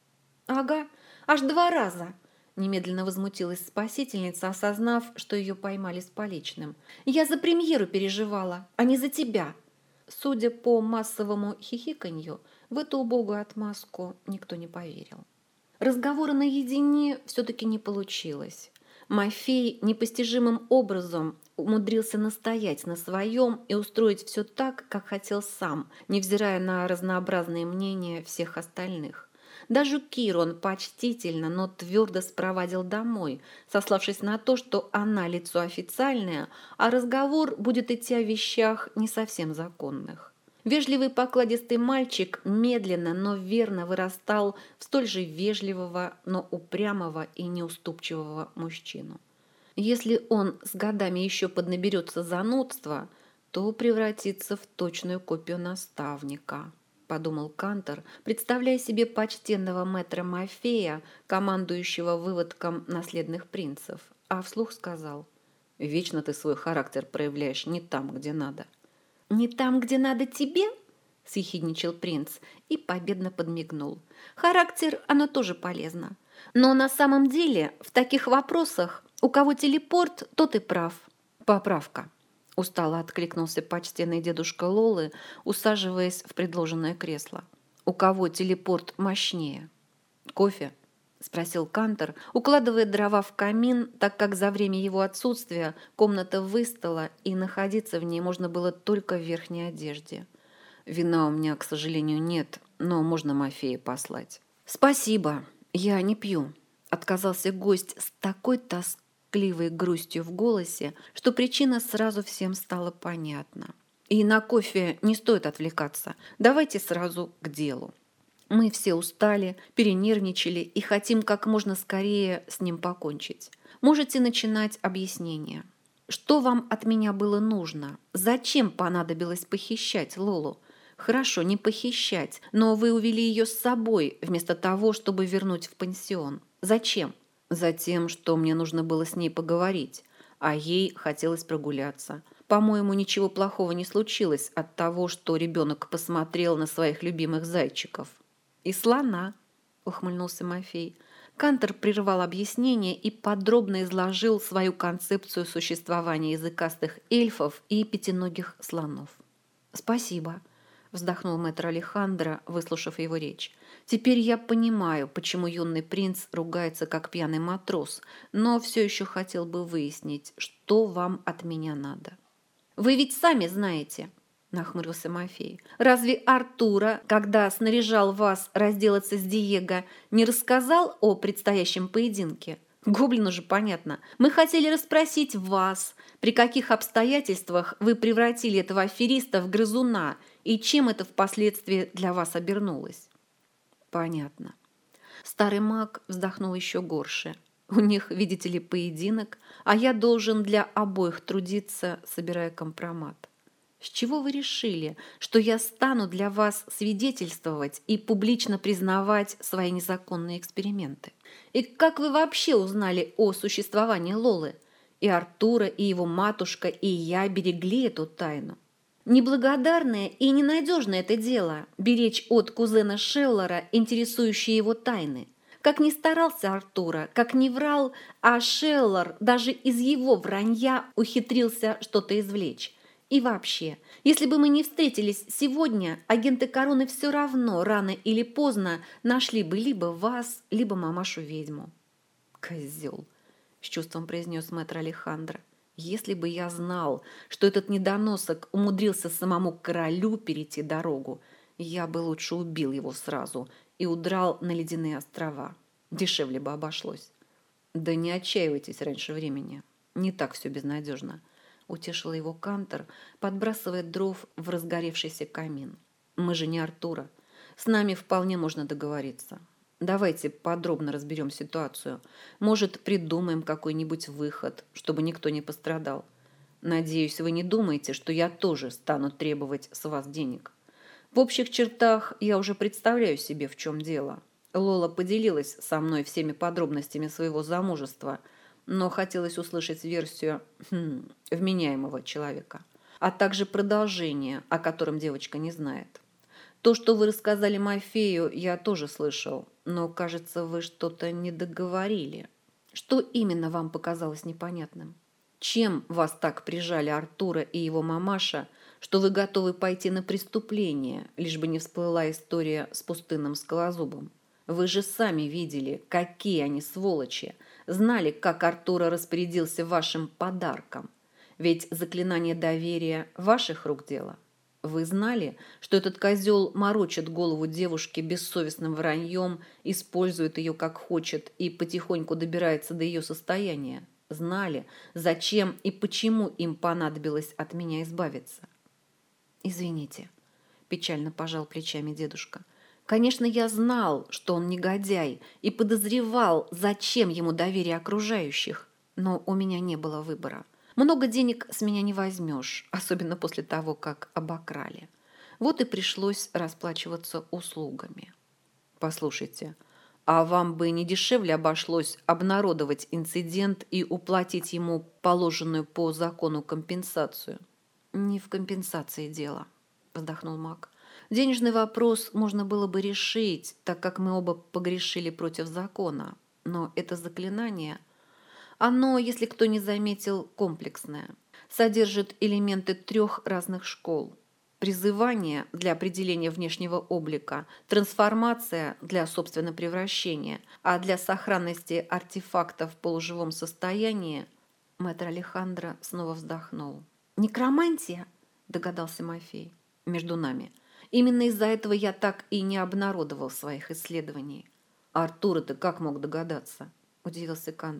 «Ага, аж 2 раза!» Немедленно возмутилась спасительница, осознав, что ее поймали с поличным. «Я за премьеру переживала, а не за тебя». Судя по массовому хихиканью, в эту убогую отмазку никто не поверил. Разговора наедине все-таки не получилось. Мафей непостижимым образом умудрился настоять на своем и устроить все так, как хотел сам, невзирая на разнообразные мнения всех остальных. Даже Киру он почтительно, но твердо спровадил домой, сославшись на то, что она лицо официальное, а разговор будет идти о вещах не совсем законных. Вежливый покладистый мальчик медленно, но верно вырастал в столь же вежливого, но упрямого и неуступчивого мужчину. Если он с годами еще поднаберется занудства, то превратится в точную копию наставника, подумал Кантор, представляя себе почтенного мэтра Мафея, командующего выводком наследных принцев, а вслух сказал: «Вечно ты свой характер проявляешь не там, где надо». «Не там, где надо тебе?» – съехидничал принц и победно подмигнул. «Характер, оно тоже полезно. Но на самом деле в таких вопросах у кого телепорт, тот и прав». «Поправка», – устало откликнулся почтенный дедушка Лолы, усаживаясь в предложенное кресло. «У кого телепорт мощнее?» «Кофе?» – спросил Кантор, укладывая дрова в камин, так как за время его отсутствия комната выстала, и находиться в ней можно было только в верхней одежде. «Вина у меня, к сожалению, нет, но можно Мафея послать». «Спасибо, я не пью», – отказался гость с такой тоской тоскливой грустью в голосе, что причина сразу всем стала понятна. И на кофе не стоит отвлекаться. Давайте сразу к делу. Мы все устали, перенервничали и хотим как можно скорее с ним покончить. Можете начинать объяснение. Что вам от меня было нужно? Зачем понадобилось похищать Лолу? Хорошо, не похищать, но вы увели ее с собой, вместо того, чтобы вернуть в пансион. Зачем? Затем, что мне нужно было с ней поговорить, а ей хотелось прогуляться. По-моему, ничего плохого не случилось от того, что ребенок посмотрел на своих любимых зайчиков. «И слона», — ухмыльнулся Мафей. Кантор прервал объяснение и подробно изложил свою концепцию существования языкастых эльфов и пятиногих слонов. «Спасибо», — вздохнул мэтр Алехандро, выслушав его речь. «Теперь я понимаю, почему юный принц ругается как пьяный матрос, но все еще хотел бы выяснить, что вам от меня надо». «Вы ведь сами знаете», — нахмурился Мафей. «Разве Артура, когда снаряжал вас разделаться с Диего, не рассказал о предстоящем поединке? Гоблину же понятно. Мы хотели расспросить вас, при каких обстоятельствах вы превратили этого афериста в грызуна и чем это впоследствии для вас обернулось». «Понятно». Старый маг вздохнул еще горше. «У них, видите ли, поединок, а я должен для обоих трудиться, собирая компромат. С чего вы решили, что я стану для вас свидетельствовать и публично признавать свои незаконные эксперименты? И как вы вообще узнали о существовании Лолы? И Артура, и его матушка, и я берегли эту тайну. Неблагодарное и ненадежное это дело – беречь от кузена Шеллора интересующие его тайны. Как ни старался Артура, как ни врал, а Шеллор даже из его вранья ухитрился что-то извлечь. И вообще, если бы мы не встретились сегодня, агенты короны все равно рано или поздно нашли бы либо вас, либо мамашу-ведьму». «Козел», — с чувством произнес мэтр Алехандро. «Если бы я знал, что этот недоносок умудрился самому королю перейти дорогу, я бы лучше убил его сразу и удрал на ледяные острова. Дешевле бы обошлось». «Да не отчаивайтесь раньше времени. Не так все безнадежно», — утешил его Кантор, подбрасывая дров в разгоревшийся камин. «Мы же не Артура. С нами вполне можно договориться. Давайте подробно разберем ситуацию. Может, придумаем какой-нибудь выход, чтобы никто не пострадал. Надеюсь, вы не думаете, что я тоже стану требовать с вас денег. В общих чертах я уже представляю себе, в чем дело. Лола поделилась со мной всеми подробностями своего замужества, но хотелось услышать версию вменяемого человека, а также продолжение, о котором девочка не знает. То, что вы рассказали Мафею, я тоже слышал, но, кажется, вы что-то не договорили. Что именно вам показалось непонятным? Чем вас так прижали Артура и его мамаша, что вы готовы пойти на преступление, лишь бы не всплыла история с пустынным скалозубом? Вы же сами видели, какие они сволочи, знали, как Артура распорядился вашим подарком. Ведь заклинание доверия ваших рук дело. Вы знали, что этот козел морочит голову девушке бессовестным враньем, использует ее как хочет и потихоньку добирается до ее состояния? Знали, зачем и почему им понадобилось от меня избавиться? «Извините», – печально пожал плечами дедушка. «Конечно, я знал, что он негодяй, и подозревал, зачем ему доверие окружающих, но у меня не было выбора. Много денег с меня не возьмешь, особенно после того, как обокрали. Вот и пришлось расплачиваться услугами». «Послушайте, а вам бы не дешевле обошлось обнародовать инцидент и уплатить ему положенную по закону компенсацию?» «Не в компенсации дело», – вздохнул маг. «Денежный вопрос можно было бы решить, так как мы оба погрешили против закона. Но это заклинание, оно, если кто не заметил, комплексное, содержит элементы 3 разных школ. Призывание для определения внешнего облика, трансформация для собственного превращения, а для сохранности артефакта в полуживом состоянии». Мэтр Алехандро снова вздохнул. «Некромантия?» – догадался Мафей. «Между нами. Именно из-за этого я так и не обнародовал своих исследований». «Артур-то как мог догадаться?» – удивился Кантор.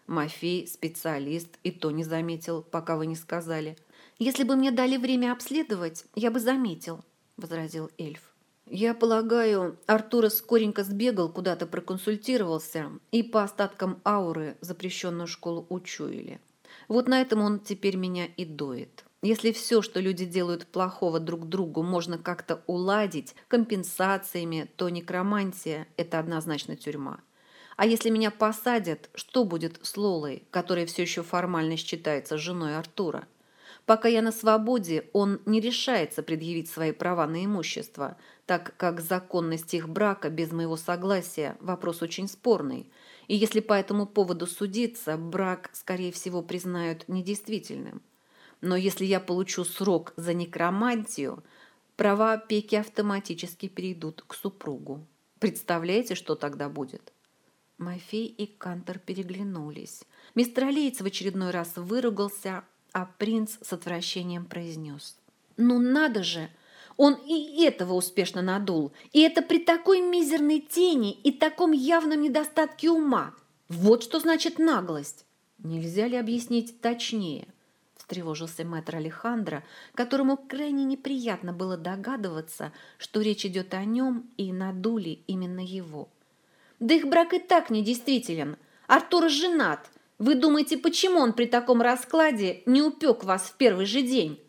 Мафей – специалист, и то не заметил, пока вы не сказали. «Если бы мне дали время обследовать, я бы заметил», – возразил эльф. «Я полагаю, Артура скоренько сбегал, куда-то проконсультировался, и по остаткам ауры запрещенную школу учуяли. Вот на этом он теперь меня и доит. Если все, что люди делают плохого друг другу, можно как-то уладить компенсациями, то некромантия – это однозначно тюрьма. А если меня посадят, что будет с Лолой, которая все еще формально считается женой Артура? Пока я на свободе, он не решается предъявить свои права на имущество, так как законность их брака без моего согласия – вопрос очень спорный. И если по этому поводу судиться, брак, скорее всего, признают недействительным. Но если я получу срок за некромантию, права опеки автоматически перейдут к супругу. Представляете, что тогда будет?» Мафей и Кантор переглянулись. Мистралиец в очередной раз выругался, а принц с отвращением произнес: «Ну надо же! Он и этого успешно надул, и это при такой мизерной тени и таком явном недостатке ума. Вот что значит наглость!» «Нельзя ли объяснить точнее?» – встревожился мэтр Алехандро, которому крайне неприятно было догадываться, что речь идет о нем и надули именно его. «Да их брак и так недействителен. Артур женат. Вы думаете, почему он при таком раскладе не упек вас в первый же день?»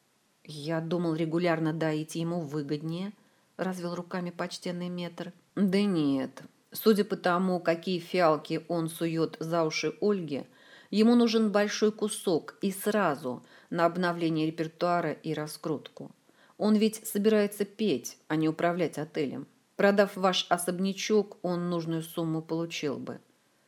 «Я думал, регулярно доить ему выгоднее», – развел руками почтенный метр. «Да нет. Судя по тому, какие фиалки он сует за уши Ольге, ему нужен большой кусок и сразу на обновление репертуара и раскрутку. Он ведь собирается петь, а не управлять отелем. Продав ваш особнячок, он нужную сумму получил бы».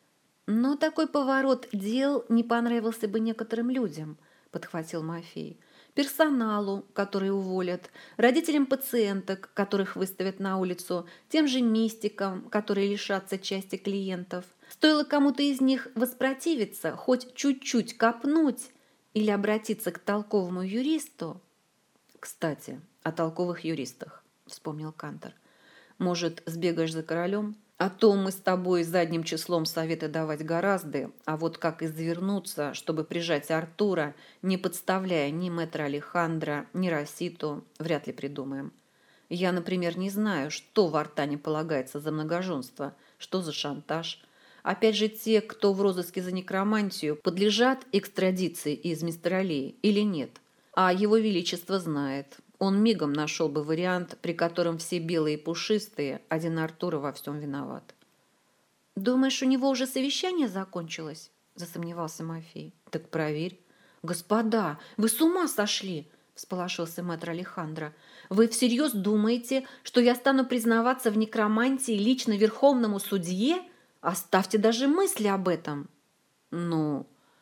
«Но такой поворот дел не понравился бы некоторым людям», – подхватил Мафей. «Персоналу, который уволят, родителям пациенток, которых выставят на улицу, тем же мистикам, которые лишатся части клиентов. Стоило кому-то из них воспротивиться, хоть чуть-чуть копнуть или обратиться к толковому юристу». «Кстати, о толковых юристах», – вспомнил Кантор. «Может, сбегаешь за королем? А то мы с тобой задним числом советы давать гораздо, а вот как извернуться, чтобы прижать Артура, не подставляя ни мэтра Алехандро, ни Роситу, вряд ли придумаем. Я, например, не знаю, что в Артане полагается за многоженство, что за шантаж. Опять же, те, кто в розыске за некромантию, подлежат экстрадиции из Мистралии или нет? А его величество знает». Он мигом нашел бы вариант, при котором все белые и пушистые, один Артура во всем виноват. «Думаешь, у него уже совещание закончилось?» – засомневался Мафей. «Так проверь». «Господа, вы с ума сошли!» – всполошился мэтр Алехандро. «Вы всерьез думаете, что я стану признаваться в некромантии лично верховному судье? Оставьте даже мысли об этом!» «Ну...»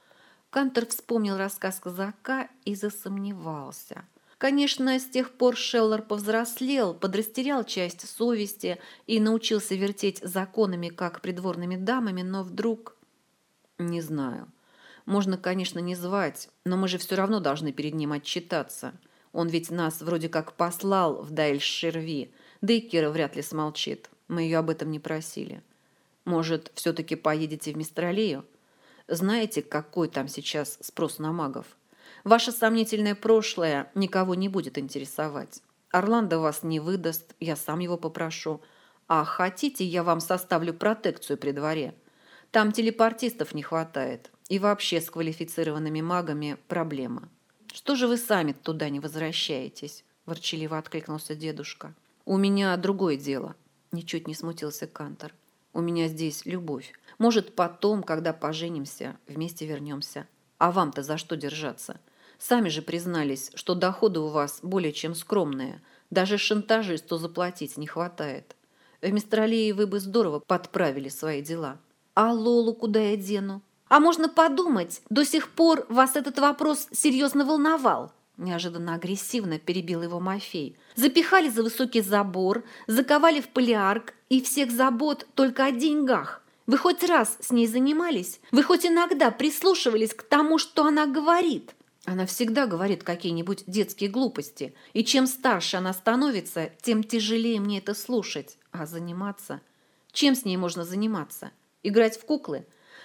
Кантор вспомнил рассказ казака и засомневался. Конечно, с тех пор Шеллар повзрослел, подрастерял часть совести и научился вертеть законами, как придворными дамами, но вдруг... «Не знаю. Можно, конечно, не звать, но мы же все равно должны перед ним отчитаться. Он ведь нас вроде как послал в Дайль-Шерви, да и Кира вряд ли смолчит. Мы ее об этом не просили. Может, все-таки поедете в Мистралию? Знаете, какой там сейчас спрос на магов? Ваше сомнительное прошлое никого не будет интересовать. Орландо вас не выдаст, я сам его попрошу. А хотите, я вам составлю протекцию при дворе? Там телепортистов не хватает. И вообще с квалифицированными магами проблема». «Что же вы сами туда не возвращаетесь?» – ворчаливо откликнулся дедушка. «У меня другое дело», – ничуть не смутился Кантор. «У меня здесь любовь. Может, потом, когда поженимся, вместе вернемся. А вам-то за что держаться? Сами же признались, что доходы у вас более чем скромные. Даже шантажисту заплатить не хватает. В Мистралии вы бы здорово подправили свои дела». «А Лолу куда я дену?» «А можно подумать, до сих пор вас этот вопрос серьезно волновал», неожиданно агрессивно перебил его Мафей. «Запихали за высокий забор, заковали в полиарк, и всех забот только о деньгах. Вы хоть раз с ней занимались? Вы хоть иногда прислушивались к тому, что она говорит?» «Она всегда говорит какие-нибудь детские глупости, и чем старше она становится, тем тяжелее мне это слушать. А заниматься? Чем с ней можно заниматься? Играть в куклы?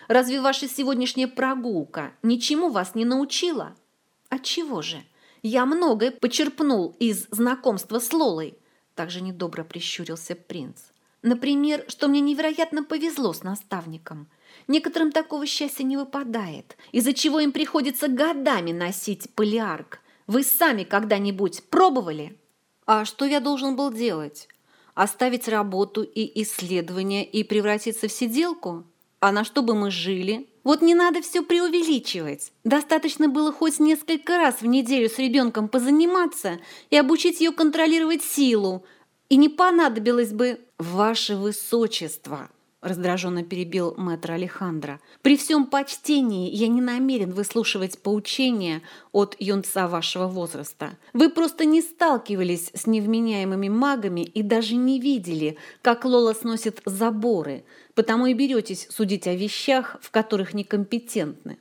Разве ваша сегодняшняя прогулка ничему вас не научила? Отчего же? Я многое почерпнул из знакомства с Лолой. Также недобро прищурился принц. Например, что мне невероятно повезло с наставником. Некоторым такого счастья не выпадает, из-за чего им приходится годами носить полиарк. Вы сами когда-нибудь пробовали? А что я должен был делать? Оставить работу и исследования и превратиться в сиделку? А на что бы мы жили? Вот не надо все преувеличивать. Достаточно было хоть несколько раз в неделю с ребенком позаниматься и обучить ее контролировать силу. И не понадобилось бы «Ваше Высочество», раздраженно перебил мэтр Алехандро. «При всем почтении я не намерен выслушивать поучения от юнца вашего возраста. Вы просто не сталкивались с невменяемыми магами и даже не видели, как Лола сносит заборы, потому и беретесь судить о вещах, в которых некомпетентны».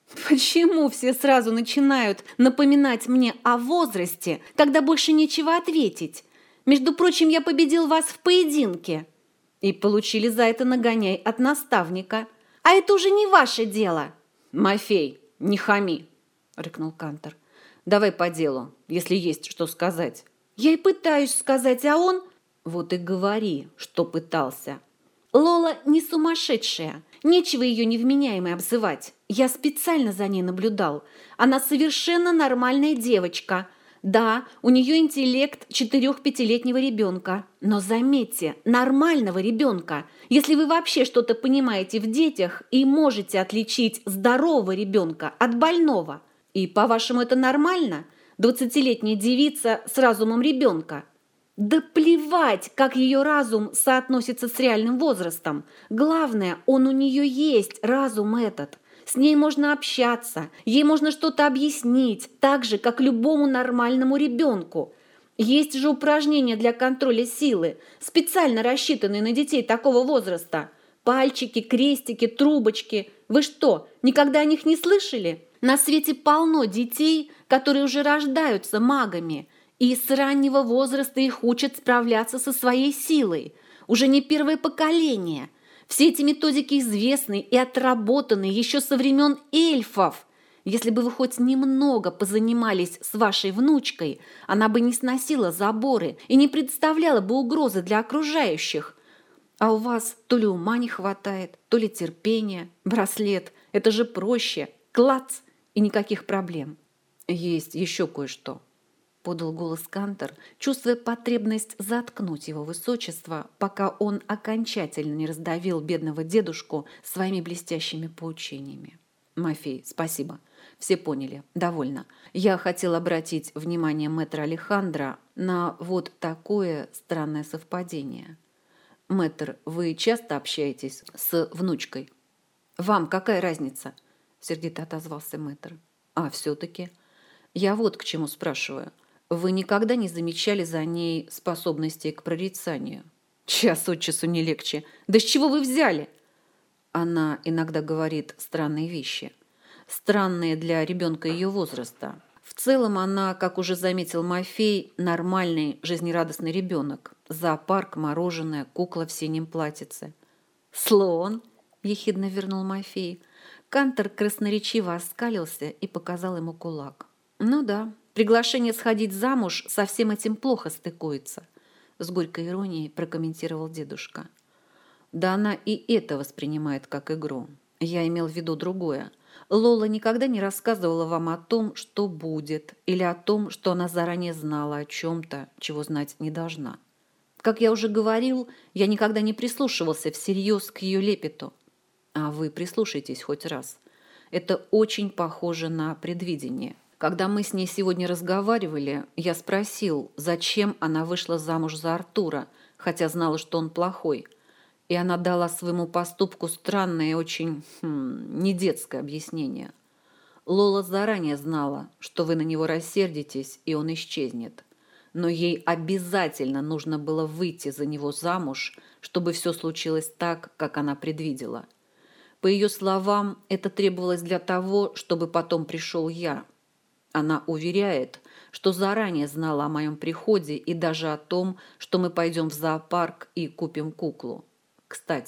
Почему все сразу начинают напоминать мне о возрасте, когда больше нечего ответить? Между прочим, я победил вас в поединке. И получили за это нагоняй от наставника. А это уже не ваше дело. Мафей, не хами, рыкнул Кантор. Давай по делу, если есть что сказать. Я и пытаюсь сказать, а он... Вот и говори, что пытался. Лола не сумасшедшая. Нечего ее невменяемой обзывать. Я специально за ней наблюдал. Она совершенно нормальная девочка. Да, у нее интеллект 4-5-летнего ребенка. Но заметьте, нормального ребенка. Если вы вообще что-то понимаете в детях и можете отличить здорового ребенка от больного. И, по-вашему, это нормально? 20-летняя девица с разумом ребенка. Да плевать, как ее разум соотносится с реальным возрастом. Главное, он у нее есть, разум этот. С ней можно общаться, ей можно что-то объяснить, так же, как любому нормальному ребенку. Есть же упражнения для контроля силы, специально рассчитанные на детей такого возраста. Пальчики, крестики, трубочки. Вы что, никогда о них не слышали? На свете полно детей, которые уже рождаются магами. И с раннего возраста их учат справляться со своей силой. Уже не первое поколение. Все эти методики известны и отработаны еще со времен эльфов. Если бы вы хоть немного позанимались с вашей внучкой, она бы не сносила заборы и не представляла бы угрозы для окружающих. А у вас то ли ума не хватает, то ли терпения. Браслет – это же проще. Клац – и никаких проблем. Есть еще кое-что. Подал голос Кантор, чувствуя потребность заткнуть его высочество, пока он окончательно не раздавил бедного дедушку своими блестящими поучениями. Мафей, спасибо. Все поняли. Довольно. Я хотел обратить внимание мэтра Алехандро на вот такое странное совпадение. Мэтр, вы часто общаетесь с внучкой? Вам какая разница? Сердито отозвался мэтр. А все-таки? Я вот к чему спрашиваю. Вы никогда не замечали за ней способностей к прорицанию? Час от часу не легче. Да с чего вы взяли? Она иногда говорит странные вещи. Странные для ребенка ее возраста. В целом она, как уже заметил Мафей, нормальный, жизнерадостный ребенок. Зоопарк, мороженое, кукла в синем платьице. «Слон!» – ехидно вернул Мафей. Кантор красноречиво оскалился и показал ему кулак. «Ну да». Приглашение сходить замуж со всем этим плохо стыкуется, с горькой иронией прокомментировал дедушка. Да она и это воспринимает как игру. Я имел в виду другое. Лола никогда не рассказывала вам о том, что будет, или о том, что она заранее знала о чем-то, чего знать не должна. Как я уже говорил, я никогда не прислушивался всерьез к ее лепету. А вы прислушайтесь хоть раз. Это очень похоже на предвидение. Когда мы с ней сегодня разговаривали, я спросил, зачем она вышла замуж за Артура, хотя знала, что он плохой. И она дала своему поступку странное и очень недетское объяснение. Лола заранее знала, что вы на него рассердитесь, и он исчезнет. Но ей обязательно нужно было выйти за него замуж, чтобы все случилось так, как она предвидела. По ее словам, это требовалось для того, чтобы потом пришел я. Она уверяет, что заранее знала о моем приходе и даже о том, что мы пойдем в зоопарк и купим куклу. Кстати,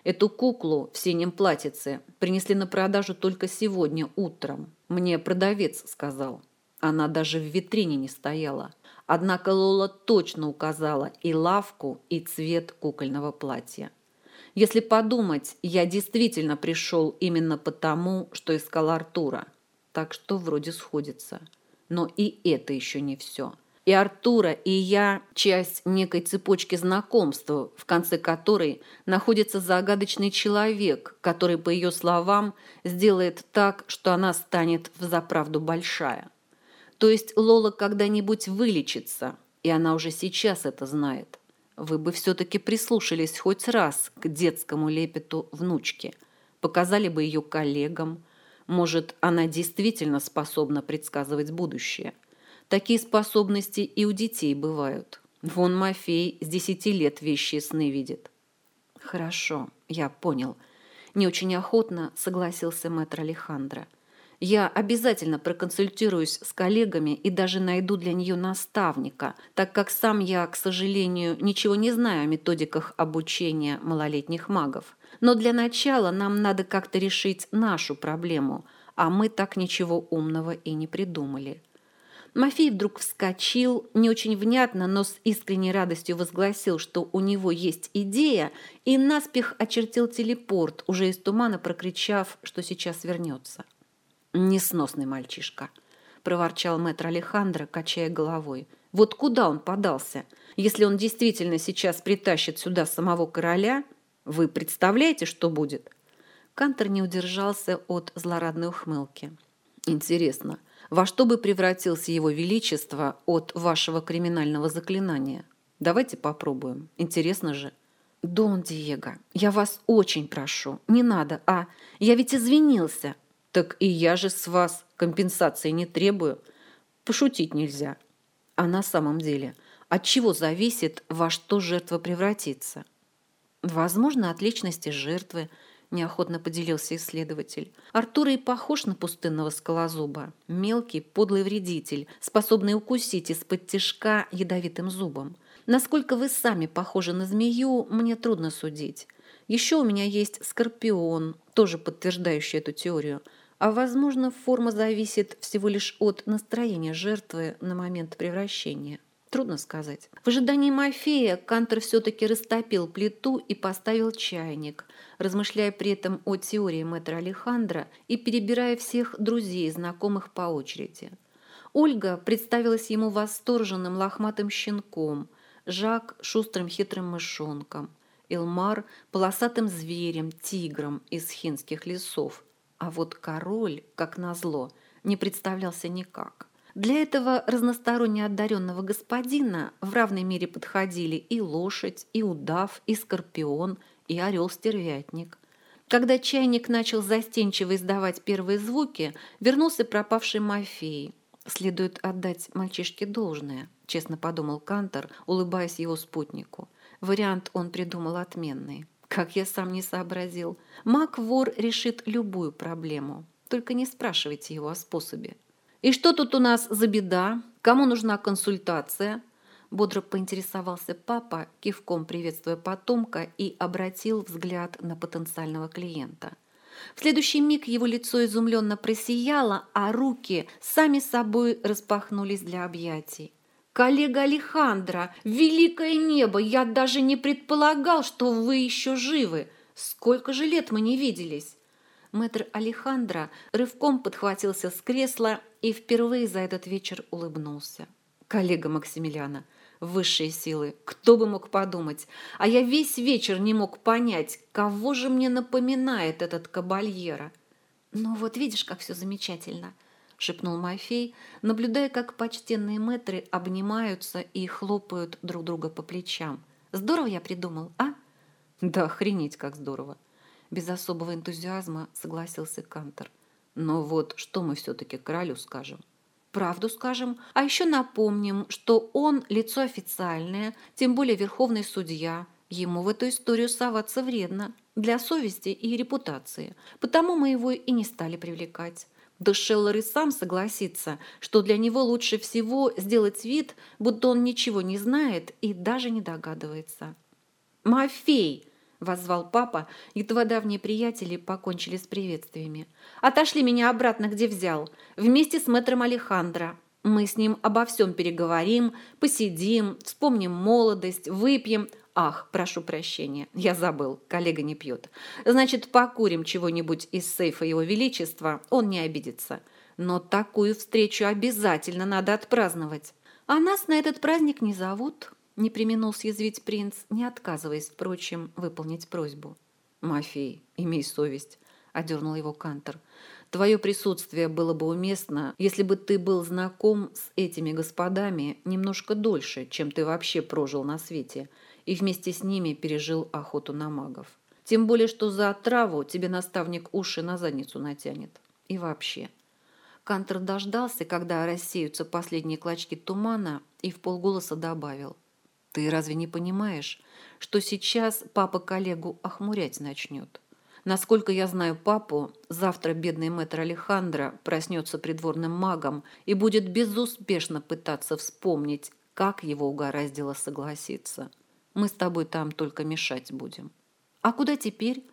Эту куклу в синем платьице принесли на продажу только сегодня утром. Мне продавец сказал. Она даже в витрине не стояла. Однако Лола точно указала и лавку, и цвет кукольного платья. Если подумать, я действительно пришел именно потому, что искал Артура. Так что вроде сходится. Но и это еще не все. И Артура, и я – часть некой цепочки знакомств, в конце которой находится загадочный человек, который, по ее словам, сделает так, что она станет взаправду большая. То есть Лола когда-нибудь вылечится, и она уже сейчас это знает. Вы бы все-таки прислушались хоть раз к детскому лепету внучки, показали бы ее коллегам. Может, она действительно способна предсказывать будущее. Такие способности и у детей бывают. Вон Мафей с 10 лет вещи и сны видит. Хорошо, я понял. Не очень охотно согласился мэтр Алехандро. Я обязательно проконсультируюсь с коллегами и даже найду для нее наставника, так как сам я, к сожалению, ничего не знаю о методиках обучения малолетних магов. Но для начала нам надо как-то решить нашу проблему, а мы так ничего умного и не придумали. Мафей вдруг вскочил, не очень внятно, но с искренней радостью возгласил, что у него есть идея, и наспех очертил телепорт, уже из тумана прокричав, что сейчас вернется. «Несносный мальчишка», – проворчал мэтр Алехандро, качая головой. «Вот куда он подался? Если он действительно сейчас притащит сюда самого короля, вы представляете, что будет?» Кантор не удержался от злорадной ухмылки. «Интересно, во что бы превратился его величество от вашего криминального заклинания? Давайте попробуем. Интересно же». «Дон Диего, я вас очень прошу, не надо, я ведь извинился». «Так и я же с вас компенсации не требую. Пошутить нельзя». «А на самом деле, от чего зависит, во что жертва превратится?» «Возможно, от личности жертвы», – неохотно поделился исследователь. «Артур и похож на пустынного скалозуба. Мелкий, подлый вредитель, способный укусить из-под тишка ядовитым зубом. Насколько вы сами похожи на змею, мне трудно судить. Еще у меня есть скорпион, тоже подтверждающий эту теорию. А, возможно, форма зависит всего лишь от настроения жертвы на момент превращения. Трудно сказать». В ожидании Мафея Кантор все-таки растопил плиту и поставил чайник, размышляя при этом о теории мэтра Алехандро и перебирая всех друзей и знакомых по очереди. Ольга представилась ему восторженным лохматым щенком, Жак – шустрым хитрым мышонком, Илмар – полосатым зверем, тигром из хинских лесов. А вот король, как назло, не представлялся никак. Для этого разносторонне одаренного господина в равной мере подходили и лошадь, и удав, и скорпион, и орел-стервятник. Когда чайник начал застенчиво издавать первые звуки, вернулся пропавший Мафей. «Следует отдать мальчишке должное», – честно подумал Кантор, улыбаясь его спутнику. Вариант он придумал отменный. Как я сам не сообразил. Маг-вор решит любую проблему. Только не спрашивайте его о способе. «И что тут у нас за беда? Кому нужна консультация?» Бодро поинтересовался папа, кивком приветствуя потомка, и обратил взгляд на потенциального клиента. В следующий миг его лицо изумленно просияло, а руки сами собой распахнулись для объятий. «Коллега Алехандро, великое небо, я даже не предполагал, что вы еще живы. Сколько же лет мы не виделись!» Мэтр Алехандро рывком подхватился с кресла и впервые за этот вечер улыбнулся. «Коллега Максимилиана, высшие силы, кто бы мог подумать, а я весь вечер не мог понять, кого же мне напоминает этот кабальера». «Ну вот видишь, как все замечательно», – шепнул Мафей, наблюдая, как почтенные мэтры обнимаются и хлопают друг друга по плечам. «Здорово я придумал, а?» «Да охренеть, как здорово!» Без особого энтузиазма согласился Кантор. «Но вот что мы все-таки королю скажем?» «Правду скажем, а еще напомним, что он лицо официальное, тем более верховный судья. Ему в эту историю соваться вредно, для совести и репутации. Потому мы его и не стали привлекать. Да Шеллер и сам согласится, что для него лучше всего сделать вид, будто он ничего не знает и даже не догадывается». «Мафей!» воззвал папа, едва давние приятели покончили с приветствиями. «Отошли меня обратно, где взял, вместе с мэтром Алехандро. Мы с ним обо всем переговорим, посидим, вспомним молодость, выпьем. Ах, прошу прощения, я забыл, коллега не пьет. Значит, покурим чего-нибудь из сейфа его величества, он не обидится. Но такую встречу обязательно надо отпраздновать. А нас на этот праздник не зовут». Не преминул съязвить принц, не отказываясь, впрочем, выполнить просьбу. «Мафей, имей совесть», — одернул его Кантор. «Твое присутствие было бы уместно, если бы ты был знаком с этими господами немножко дольше, чем ты вообще прожил на свете, и вместе с ними пережил охоту на магов. Тем более, что за отраву тебе наставник уши на задницу натянет. И вообще». Кантор дождался, когда рассеются последние клочки тумана, и вполголоса добавил: «Ты разве не понимаешь, что сейчас папа коллегу охмурять начнет? Насколько я знаю папу, завтра бедный мэтр Алехандро проснется придворным магом и будет безуспешно пытаться вспомнить, как его угораздило согласиться. Мы с тобой там только мешать будем». «А куда теперь?»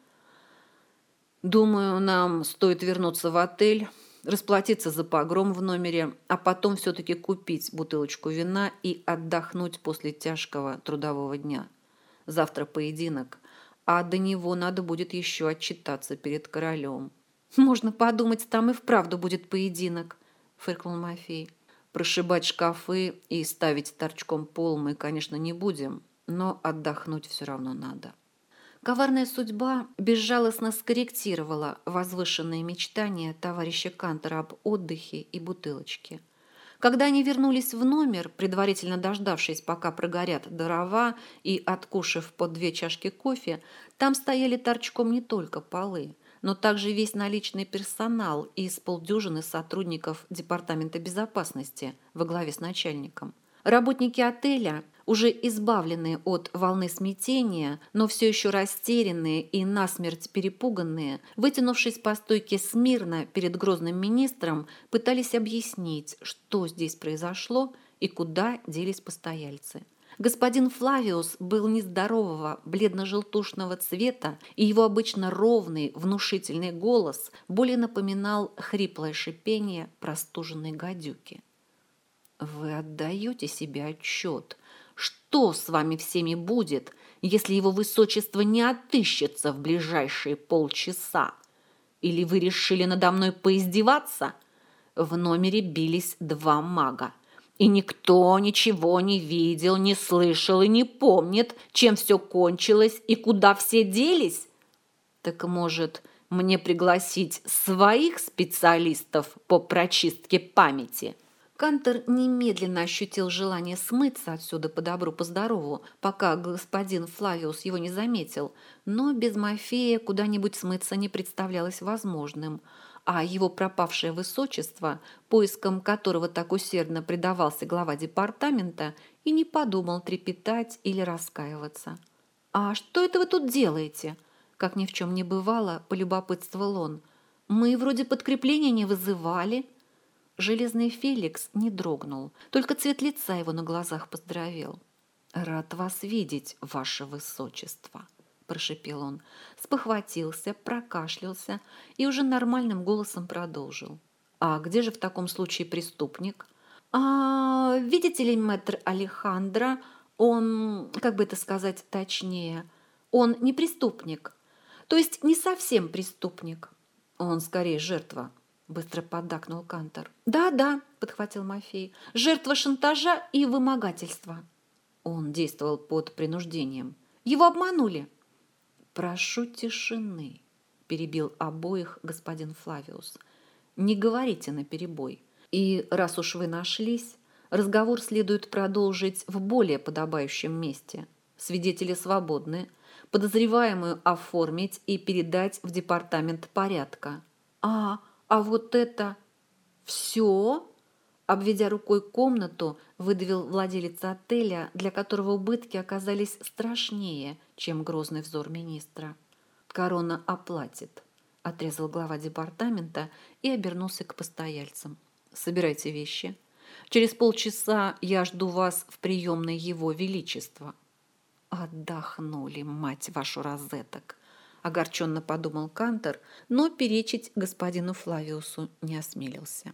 «Думаю, нам стоит вернуться в отель, расплатиться за погром в номере, а потом все-таки купить бутылочку вина и отдохнуть после тяжкого трудового дня. Завтра поединок, а до него надо будет еще отчитаться перед королем». «Можно подумать, там и вправду будет поединок», — фыркнул Мафей. «Прошибать шкафы и ставить торчком пол мы, конечно, не будем, но отдохнуть все равно надо». Коварная судьба безжалостно скорректировала возвышенные мечтания товарища Кантора об отдыхе и бутылочке. Когда они вернулись в номер, предварительно дождавшись, пока прогорят дрова и откушав по 2 чашки кофе, там стояли торчком не только полы, но также весь наличный персонал из полдюжины сотрудников Департамента безопасности во главе с начальником. Работники отеля, уже избавленные от волны смятения, но все еще растерянные и насмерть перепуганные, вытянувшись по стойке смирно перед грозным министром, пытались объяснить, что здесь произошло и куда делись постояльцы. Господин Флавиус был нездорового, бледно-желтушного цвета, и его обычно ровный, внушительный голос более напоминал хриплое шипение простуженной гадюки. «Вы отдаете себе отчет, что с вами всеми будет, если его высочество не отыщется в ближайшие полчаса? Или вы решили надо мной поиздеваться?» В номере бились 2 мага, и никто ничего не видел, не слышал и не помнит, чем все кончилось и куда все делись. Так, может, мне пригласить своих специалистов по прочистке памяти?» Кантор немедленно ощутил желание смыться отсюда по добру, по здорову, пока господин Флавиус его не заметил, но без Мафея куда-нибудь смыться не представлялось возможным, а его пропавшее высочество, поиском которого так усердно предавался глава департамента, и не подумал трепетать или раскаиваться. «А что это вы тут делаете?» Как ни в чем не бывало, полюбопытствовал он. «Мы вроде подкрепления не вызывали». Железный Феликс не дрогнул, только цвет лица его на глазах поздоровел. «Рад вас видеть, ваше высочество», – прошипел он, спохватился, прокашлялся и уже нормальным голосом продолжил. «А где же в таком случае преступник?» «Видите ли, мэтр Алехандро, он, как бы это сказать точнее, он не преступник, то есть не совсем преступник. Он скорее жертва», – быстро поддакнул Кантор. «Да», – подхватил Мафей, – «жертва шантажа и вымогательства». Он действовал под принуждением. Его обманули. «Прошу тишины», – перебил обоих господин Флавиус. «Не говорите наперебой. И раз уж вы нашлись, разговор следует продолжить в более подобающем месте. Свидетели свободны, подозреваемую оформить и передать в департамент порядка». «А вот это все?» Обведя рукой комнату, выдавил владелец отеля, для которого убытки оказались страшнее, чем грозный взор министра. «Корона оплатит», – отрезал глава департамента и обернулся к постояльцам. «Собирайте вещи. Через полчаса я жду вас в приемной Его Величества». Отдохнули, мать вашу, розеток! Огорченно подумал Кантор, но перечить господину Флавиусу не осмелился.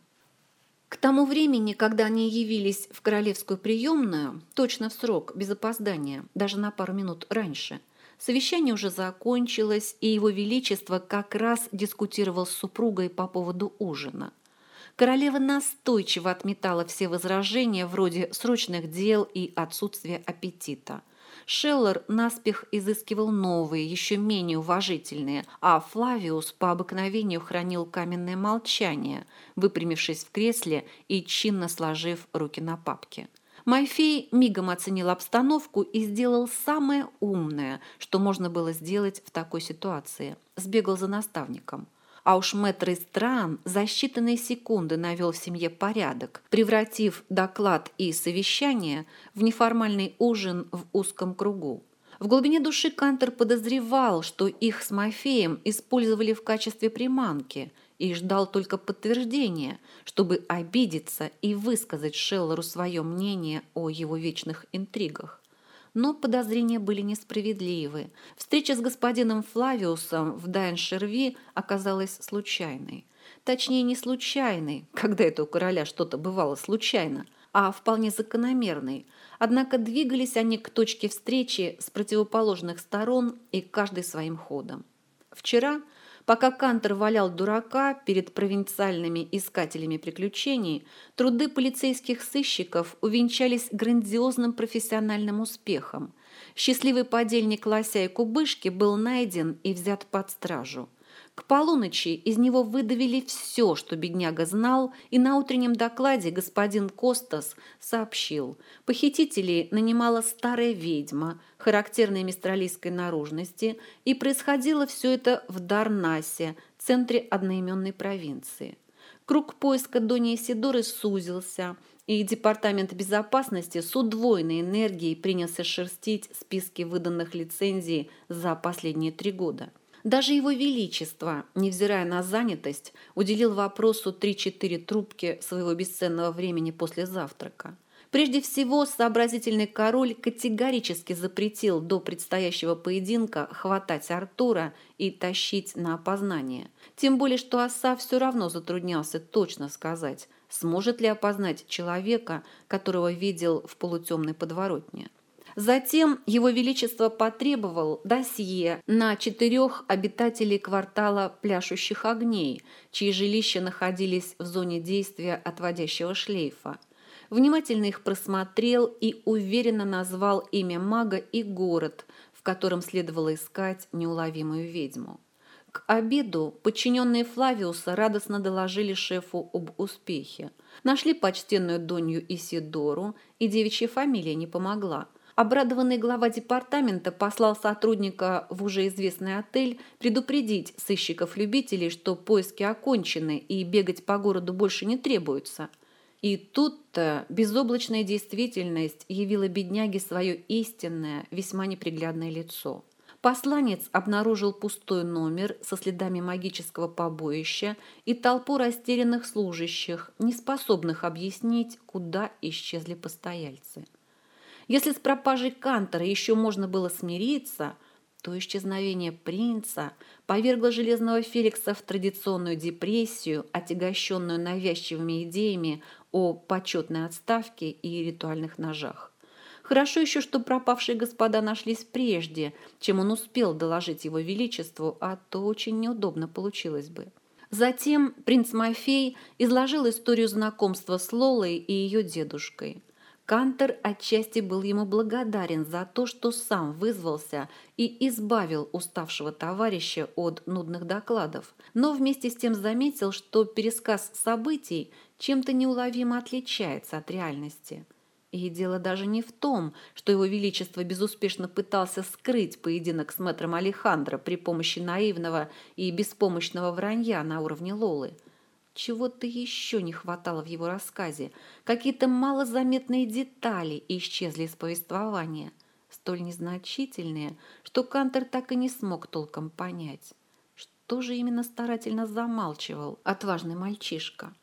К тому времени, когда они явились в королевскую приемную, точно в срок, без опоздания, даже на пару минут раньше, совещание уже закончилось, и его величество как раз дискутировал с супругой по поводу ужина. Королева настойчиво отметала все возражения вроде срочных дел и отсутствия аппетита. Шеллер наспех изыскивал новые, еще менее уважительные, а Флавиус по обыкновению хранил каменное молчание, выпрямившись в кресле и чинно сложив руки на папке. Майфей мигом оценил обстановку и сделал самое умное, что можно было сделать в такой ситуации. Сбегал за наставником. А уж мэтр Истран за считанные секунды навел в семье порядок, превратив доклад и совещание в неформальный ужин в узком кругу. В глубине души Кантор подозревал, что их с Мафеем использовали в качестве приманки и ждал только подтверждения, чтобы обидеться и высказать Шеллеру свое мнение о его вечных интригах. Но подозрения были несправедливы. Встреча с господином Флавиусом в Дайн-Шерви оказалась случайной. Точнее, не случайной, когда это у короля что-то бывало случайно, а вполне закономерной. Однако двигались они к точке встречи с противоположных сторон и каждый своим ходом. Вчера, пока Кантор валял дурака перед провинциальными искателями приключений, труды полицейских сыщиков увенчались грандиозным профессиональным успехом. Счастливый подельник Лося и Кубышки был найден и взят под стражу. К полуночи из него выдавили все, что бедняга знал, и на утреннем докладе господин Костас сообщил: похитителей нанимала старая ведьма, характерной мистралийской наружности, и происходило все это в Дарнасе, центре одноименной провинции. Круг поиска Дони Исидоры сузился, и Департамент безопасности с удвоенной энергией принялся шерстить списки выданных лицензий за последние 3 года. Даже его величество, невзирая на занятость, уделил вопросу 3-4 трубки своего бесценного времени после завтрака. Прежде всего, сообразительный король категорически запретил до предстоящего поединка хватать Артура и тащить на опознание. Тем более, что Оса все равно затруднялся точно сказать, сможет ли опознать человека, которого видел в полутемной подворотне. Затем его величество потребовал досье на 4 обитателей квартала Пляшущих огней, чьи жилища находились в зоне действия отводящего шлейфа. Внимательно их просмотрел и уверенно назвал имя мага и город, в котором следовало искать неуловимую ведьму. К обеду подчиненные Флавиуса радостно доложили шефу об успехе. Нашли почтенную Донью Исидору, и девичья фамилия не помогла. Обрадованный глава департамента послал сотрудника в уже известный отель предупредить сыщиков-любителей, что поиски окончены и бегать по городу больше не требуется. И тут-то безоблачная действительность явила бедняге свое истинное, весьма неприглядное лицо. Посланец обнаружил пустой номер со следами магического побоища и толпу растерянных служащих, не способных объяснить, куда исчезли постояльцы. Если с пропажей Кантора еще можно было смириться, то исчезновение принца повергло Железного Феликса в традиционную депрессию, отягощенную навязчивыми идеями о почетной отставке и ритуальных ножах. Хорошо еще, что пропавшие господа нашлись прежде, чем он успел доложить его величеству, а то очень неудобно получилось бы. Затем принц Мафей изложил историю знакомства с Лолой и ее дедушкой. Кантор отчасти был ему благодарен за то, что сам вызвался и избавил уставшего товарища от нудных докладов, но вместе с тем заметил, что пересказ событий чем-то неуловимо отличается от реальности. И дело даже не в том, что его величество безуспешно пытался скрыть поединок с мэтром Алехандро при помощи наивного и беспомощного вранья на уровне Лолы. Чего-то еще не хватало в его рассказе. Какие-то малозаметные детали исчезли из повествования, столь незначительные, что Кантор так и не смог толком понять, что же именно старательно замалчивал отважный мальчишка.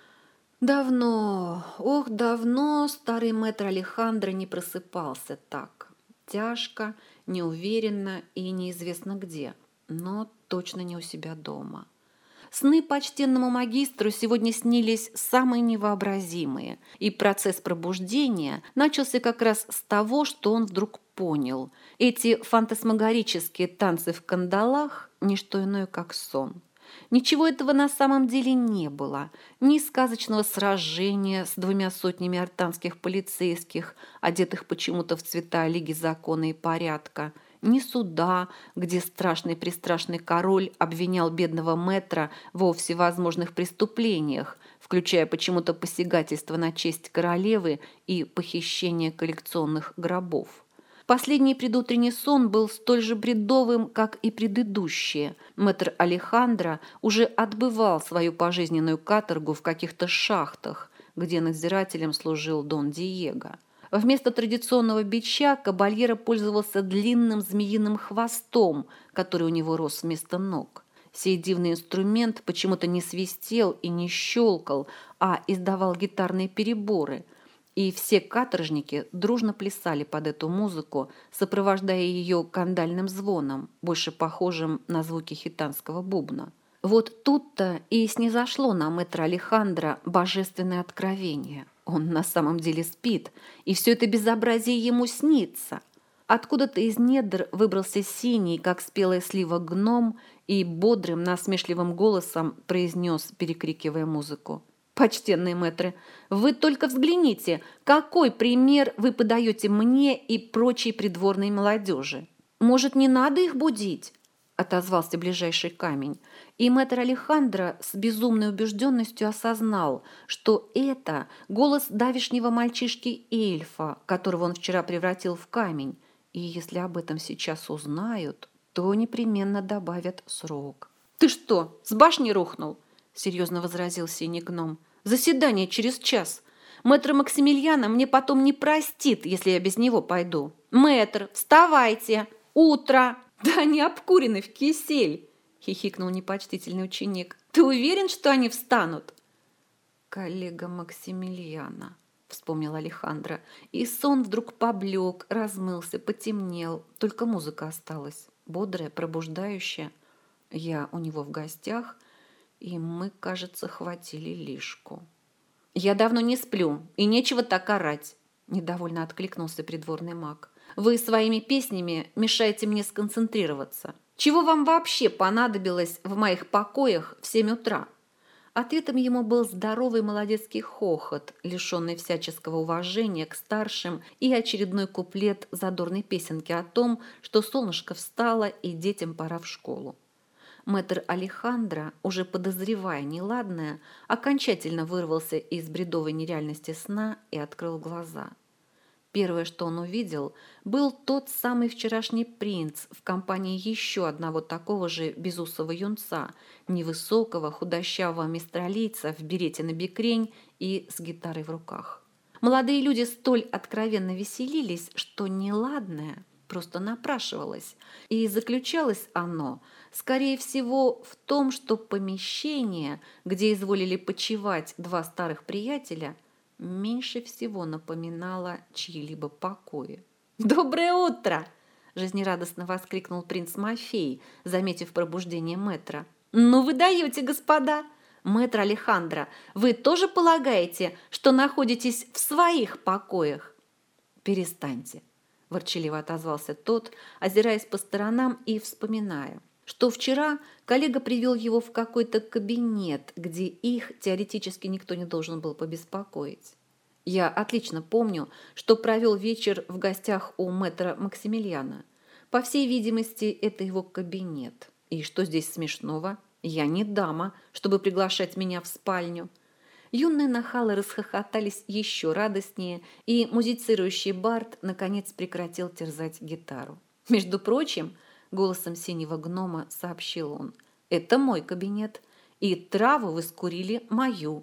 Давно, ох, давно старый мэтр Алехандро не просыпался так. тяжко, неуверенно и неизвестно где, но точно не у себя дома. Сны почтенному магистру сегодня снились самые невообразимые, и процесс пробуждения начался как раз с того, что он вдруг понял. Эти фантасмагорические танцы в кандалах – не что иное, как сон. Ничего этого на самом деле не было. Ни сказочного сражения с 200 артанских полицейских, одетых почему-то в цвета Лиги закона и порядка, ни суда, где страшный-престрашный король обвинял бедного мэтра во всевозможных преступлениях, включая почему-то посягательство на честь королевы и похищение коллекционных гробов. Последний предутренний сон был столь же бредовым, как и предыдущие. Мэтр Алехандро уже отбывал свою пожизненную каторгу в каких-то шахтах, где надзирателем служил Дон Диего. Вместо традиционного бича кабальера пользовался длинным змеиным хвостом, который у него рос вместо ног. Сей дивный инструмент почему-то не свистел и не щелкал, а издавал гитарные переборы – и все каторжники дружно плясали под эту музыку, сопровождая ее кандальным звоном, больше похожим на звуки хитанского бубна. Вот тут-то и снизошло на мэтра Алехандро божественное откровение. Он на самом деле спит, и все это безобразие ему снится. Откуда-то из недр выбрался синий, как спелая слива, гном и бодрым, насмешливым голосом произнес, перекрикивая музыку: «Почтенные мэтры, вы только взгляните, какой пример вы подаете мне и прочей придворной молодежи. Может, не надо их будить?» – отозвался ближайший камень. И мэтр Алехандро с безумной убежденностью осознал, что это голос давешнего мальчишки-эльфа, которого он вчера превратил в камень. И если об этом сейчас узнают, то непременно добавят срок. «Ты что, с башни рухнул?» – серьезно возразил синий гном. «Заседание через час. Мэтр Максимилиана мне потом не простит, если я без него пойду». «Мэтр, вставайте! Утро!» «Да они обкурены в кисель!» – хихикнул непочтительный ученик. «Ты уверен, что они встанут?» «Коллега Максимилиана», – вспомнил Алехандро. И сон вдруг поблек, размылся, потемнел. Только музыка осталась, бодрая, пробуждающая. Я у него в гостях, и мы, кажется, хватили лишку. «Я давно не сплю, и нечего так орать», – недовольно откликнулся придворный маг. «Вы своими песнями мешаете мне сконцентрироваться. Чего вам вообще понадобилось в моих покоях в 7 утра?» Ответом ему был здоровый молодецкий хохот, лишенный всяческого уважения к старшим, и очередной куплет задорной песенки о том, что солнышко встало и детям пора в школу. Мэтр Алехандро, уже подозревая неладное, окончательно вырвался из бредовой нереальности сна и открыл глаза. Первое, что он увидел, был тот самый вчерашний принц в компании еще одного такого же безусого юнца, невысокого, худощавого мистралийца в берете на бекрень и с гитарой в руках. Молодые люди столь откровенно веселились, что неладное просто напрашивалось, и заключалось оно, скорее всего, в том, что помещение, где изволили почивать два старых приятеля, меньше всего напоминало чьи-либо покои. «Доброе утро!» – жизнерадостно воскликнул принц Мафей, заметив пробуждение мэтра. «Ну вы даете, господа! Мэтр Алехандро, вы тоже полагаете, что находитесь в своих покоях?» «Перестаньте!» – ворчаливо отозвался тот, озираясь по сторонам и вспоминая, что вчера коллега привел его в какой-то кабинет, где их теоретически никто не должен был побеспокоить. Я отлично помню, что провел вечер в гостях у мэтра Максимилиана. По всей видимости, это его кабинет. И что здесь смешного? Я не дама, чтобы приглашать меня в спальню. Юные нахалы расхохотались еще радостнее, и музицирующий бард наконец прекратил терзать гитару. «Между прочим, — голосом синего гнома сообщил он, — это мой кабинет, и траву вы скурили мою».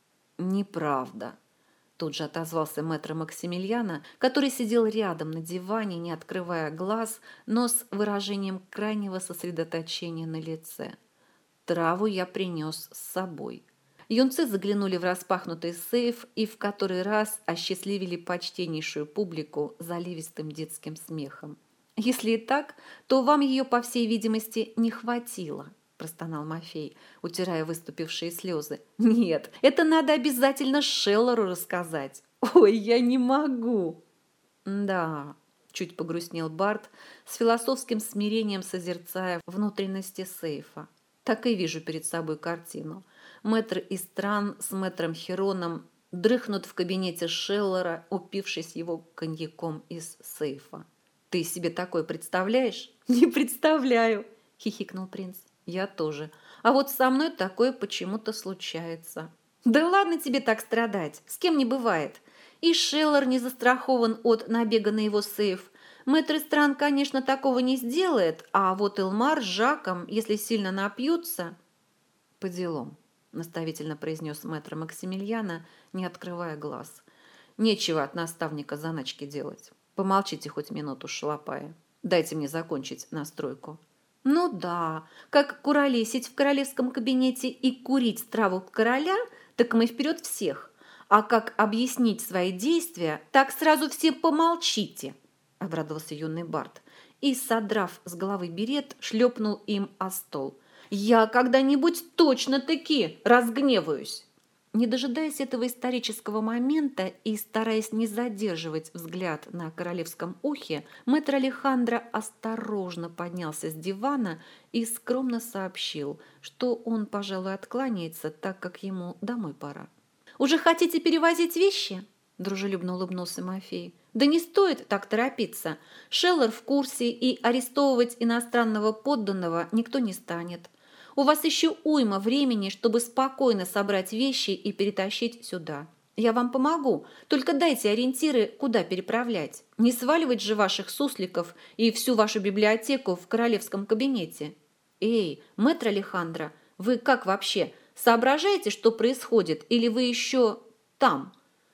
«Неправда», — тут же отозвался мэтр Максимилиана, который сидел рядом на диване, не открывая глаз, но с выражением крайнего сосредоточения на лице. «Траву я принес с собой. Юнцы заглянули в распахнутый сейф и в который раз осчастливили почтеннейшую публику заливистым детским смехом. «Если и так, то вам ее, по всей видимости, не хватило», – простонал Мафей, утирая выступившие слезы. «Нет, это надо обязательно Шеллору рассказать. Ой, я не могу!» «Да», – чуть погрустнел Барт, с философским смирением созерцая внутренности сейфа. «Так и вижу перед собой картину. Мэтр Истран с мэтром Хероном дрыхнут в кабинете Шеллора, упившись его коньяком из сейфа. Ты себе такое представляешь?» «Не представляю», – хихикнул принц. «Я тоже. А вот со мной такое почему-то случается». «Да ладно тебе так страдать. С кем не бывает. И Шеллор не застрахован от набега на его сейф. Мэтр Истран, конечно, такого не сделает, а вот Элмар с Жаком, если сильно напьются...» «По делам», – наставительно произнес мэтр Максимилиана, не открывая глаз. «Нечего от наставника заначки делать. Помолчите хоть минуту, шалопая. Дайте мне закончить настройку». «Ну да, как куролесить в королевском кабинете и курить траву короля, так мы вперед всех. А как объяснить свои действия, так сразу все помолчите», – обрадовался юный Барт и, содрав с головы берет, шлепнул им о стол. «Я когда-нибудь точно-таки разгневаюсь». Не дожидаясь этого исторического момента и стараясь не задерживать взгляд на королевском ухе, мэтр Алехандро осторожно поднялся с дивана и скромно сообщил, что он, пожалуй, откланяется, так как ему домой пора. «Уже хотите перевозить вещи?» – дружелюбно улыбнулся Мафей. «Да не стоит так торопиться. Шеллор в курсе, и арестовывать иностранного подданного никто не станет. У вас еще уйма времени, чтобы спокойно собрать вещи и перетащить сюда. Я вам помогу, только дайте ориентиры, куда переправлять. Не сваливать же ваших сусликов и всю вашу библиотеку в королевском кабинете. Эй, мэтр Алехандро, вы как вообще? Соображаете, что происходит, или вы еще там?»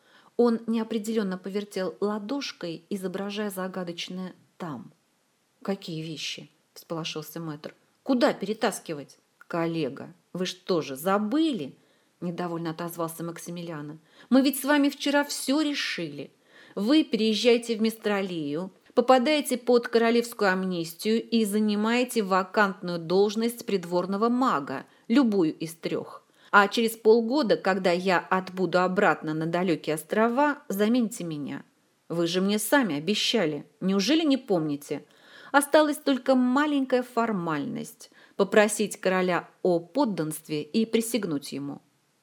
Он неопределенно повертел ладошкой, изображая загадочное «там». «Какие вещи?» – всполошился мэтр. «Куда перетаскивать?» «Коллега, вы что же, забыли?» – недовольно отозвался Максимилиана. «Мы ведь с вами вчера все решили. Вы переезжаете в Мистралию, попадаете под королевскую амнистию и занимаете вакантную должность придворного мага, любую из трех. А через полгода, когда я отбуду обратно на далекие острова, замените меня. Вы же мне сами обещали, неужели не помните? Осталась только маленькая формальность – попросить короля о подданстве и присягнуть ему».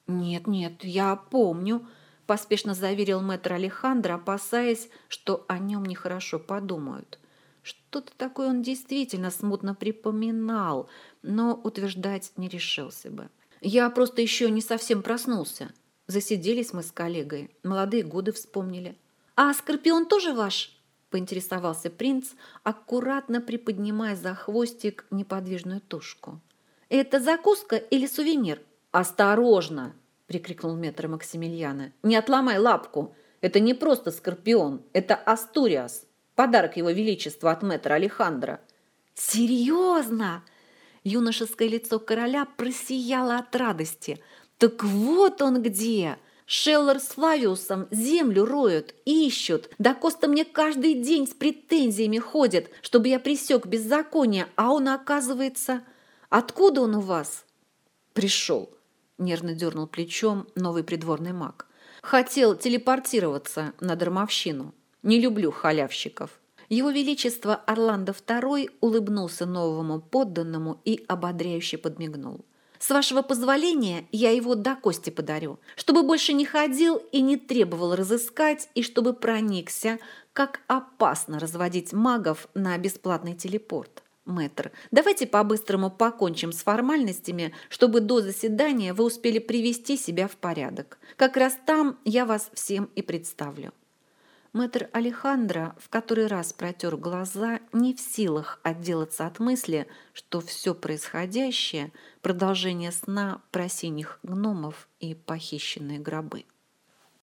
«Нет, я помню», – поспешно заверил мэтр Алехандро, опасаясь, что о нем нехорошо подумают. Что-то такое он действительно смутно припоминал, но утверждать не решился бы. «Я просто еще не совсем проснулся. Засиделись мы с коллегой, молодые годы вспомнили». «А Скорпион тоже ваш?» – поинтересовался принц, аккуратно приподнимая за хвостик неподвижную тушку. «Это закуска или сувенир?» «Осторожно!» – прикрикнул мэтр Максимилиана. «Не отломай лапку! Это не просто Скорпион, это Астуриас, подарок его величеству от мэтра Алехандро». «Серьезно?» Юношеское лицо короля просияло от радости. «Так вот он где! Шеллор с Флавиусом землю роют, ищут. Да Коста мне каждый день с претензиями ходит, чтобы я пресек беззаконие, а он, оказывается... Откуда он у вас?» «Пришел», – нервно дернул плечом новый придворный маг. «Хотел телепортироваться на дармовщину. Не люблю халявщиков». Его Величество Орландо II улыбнулся новому подданному и ободряюще подмигнул. «С вашего позволения я его до Кости подарю, чтобы больше не ходил и не требовал разыскать, и чтобы проникся, как опасно разводить магов на бесплатный телепорт. Мэтр, давайте по-быстрому покончим с формальностями, чтобы до заседания вы успели привести себя в порядок. Как раз там я вас всем и представлю». Мэтр Алехандро в который раз протер глаза, не в силах отделаться от мысли, что все происходящее – продолжение сна про синих гномов и похищенные гробы.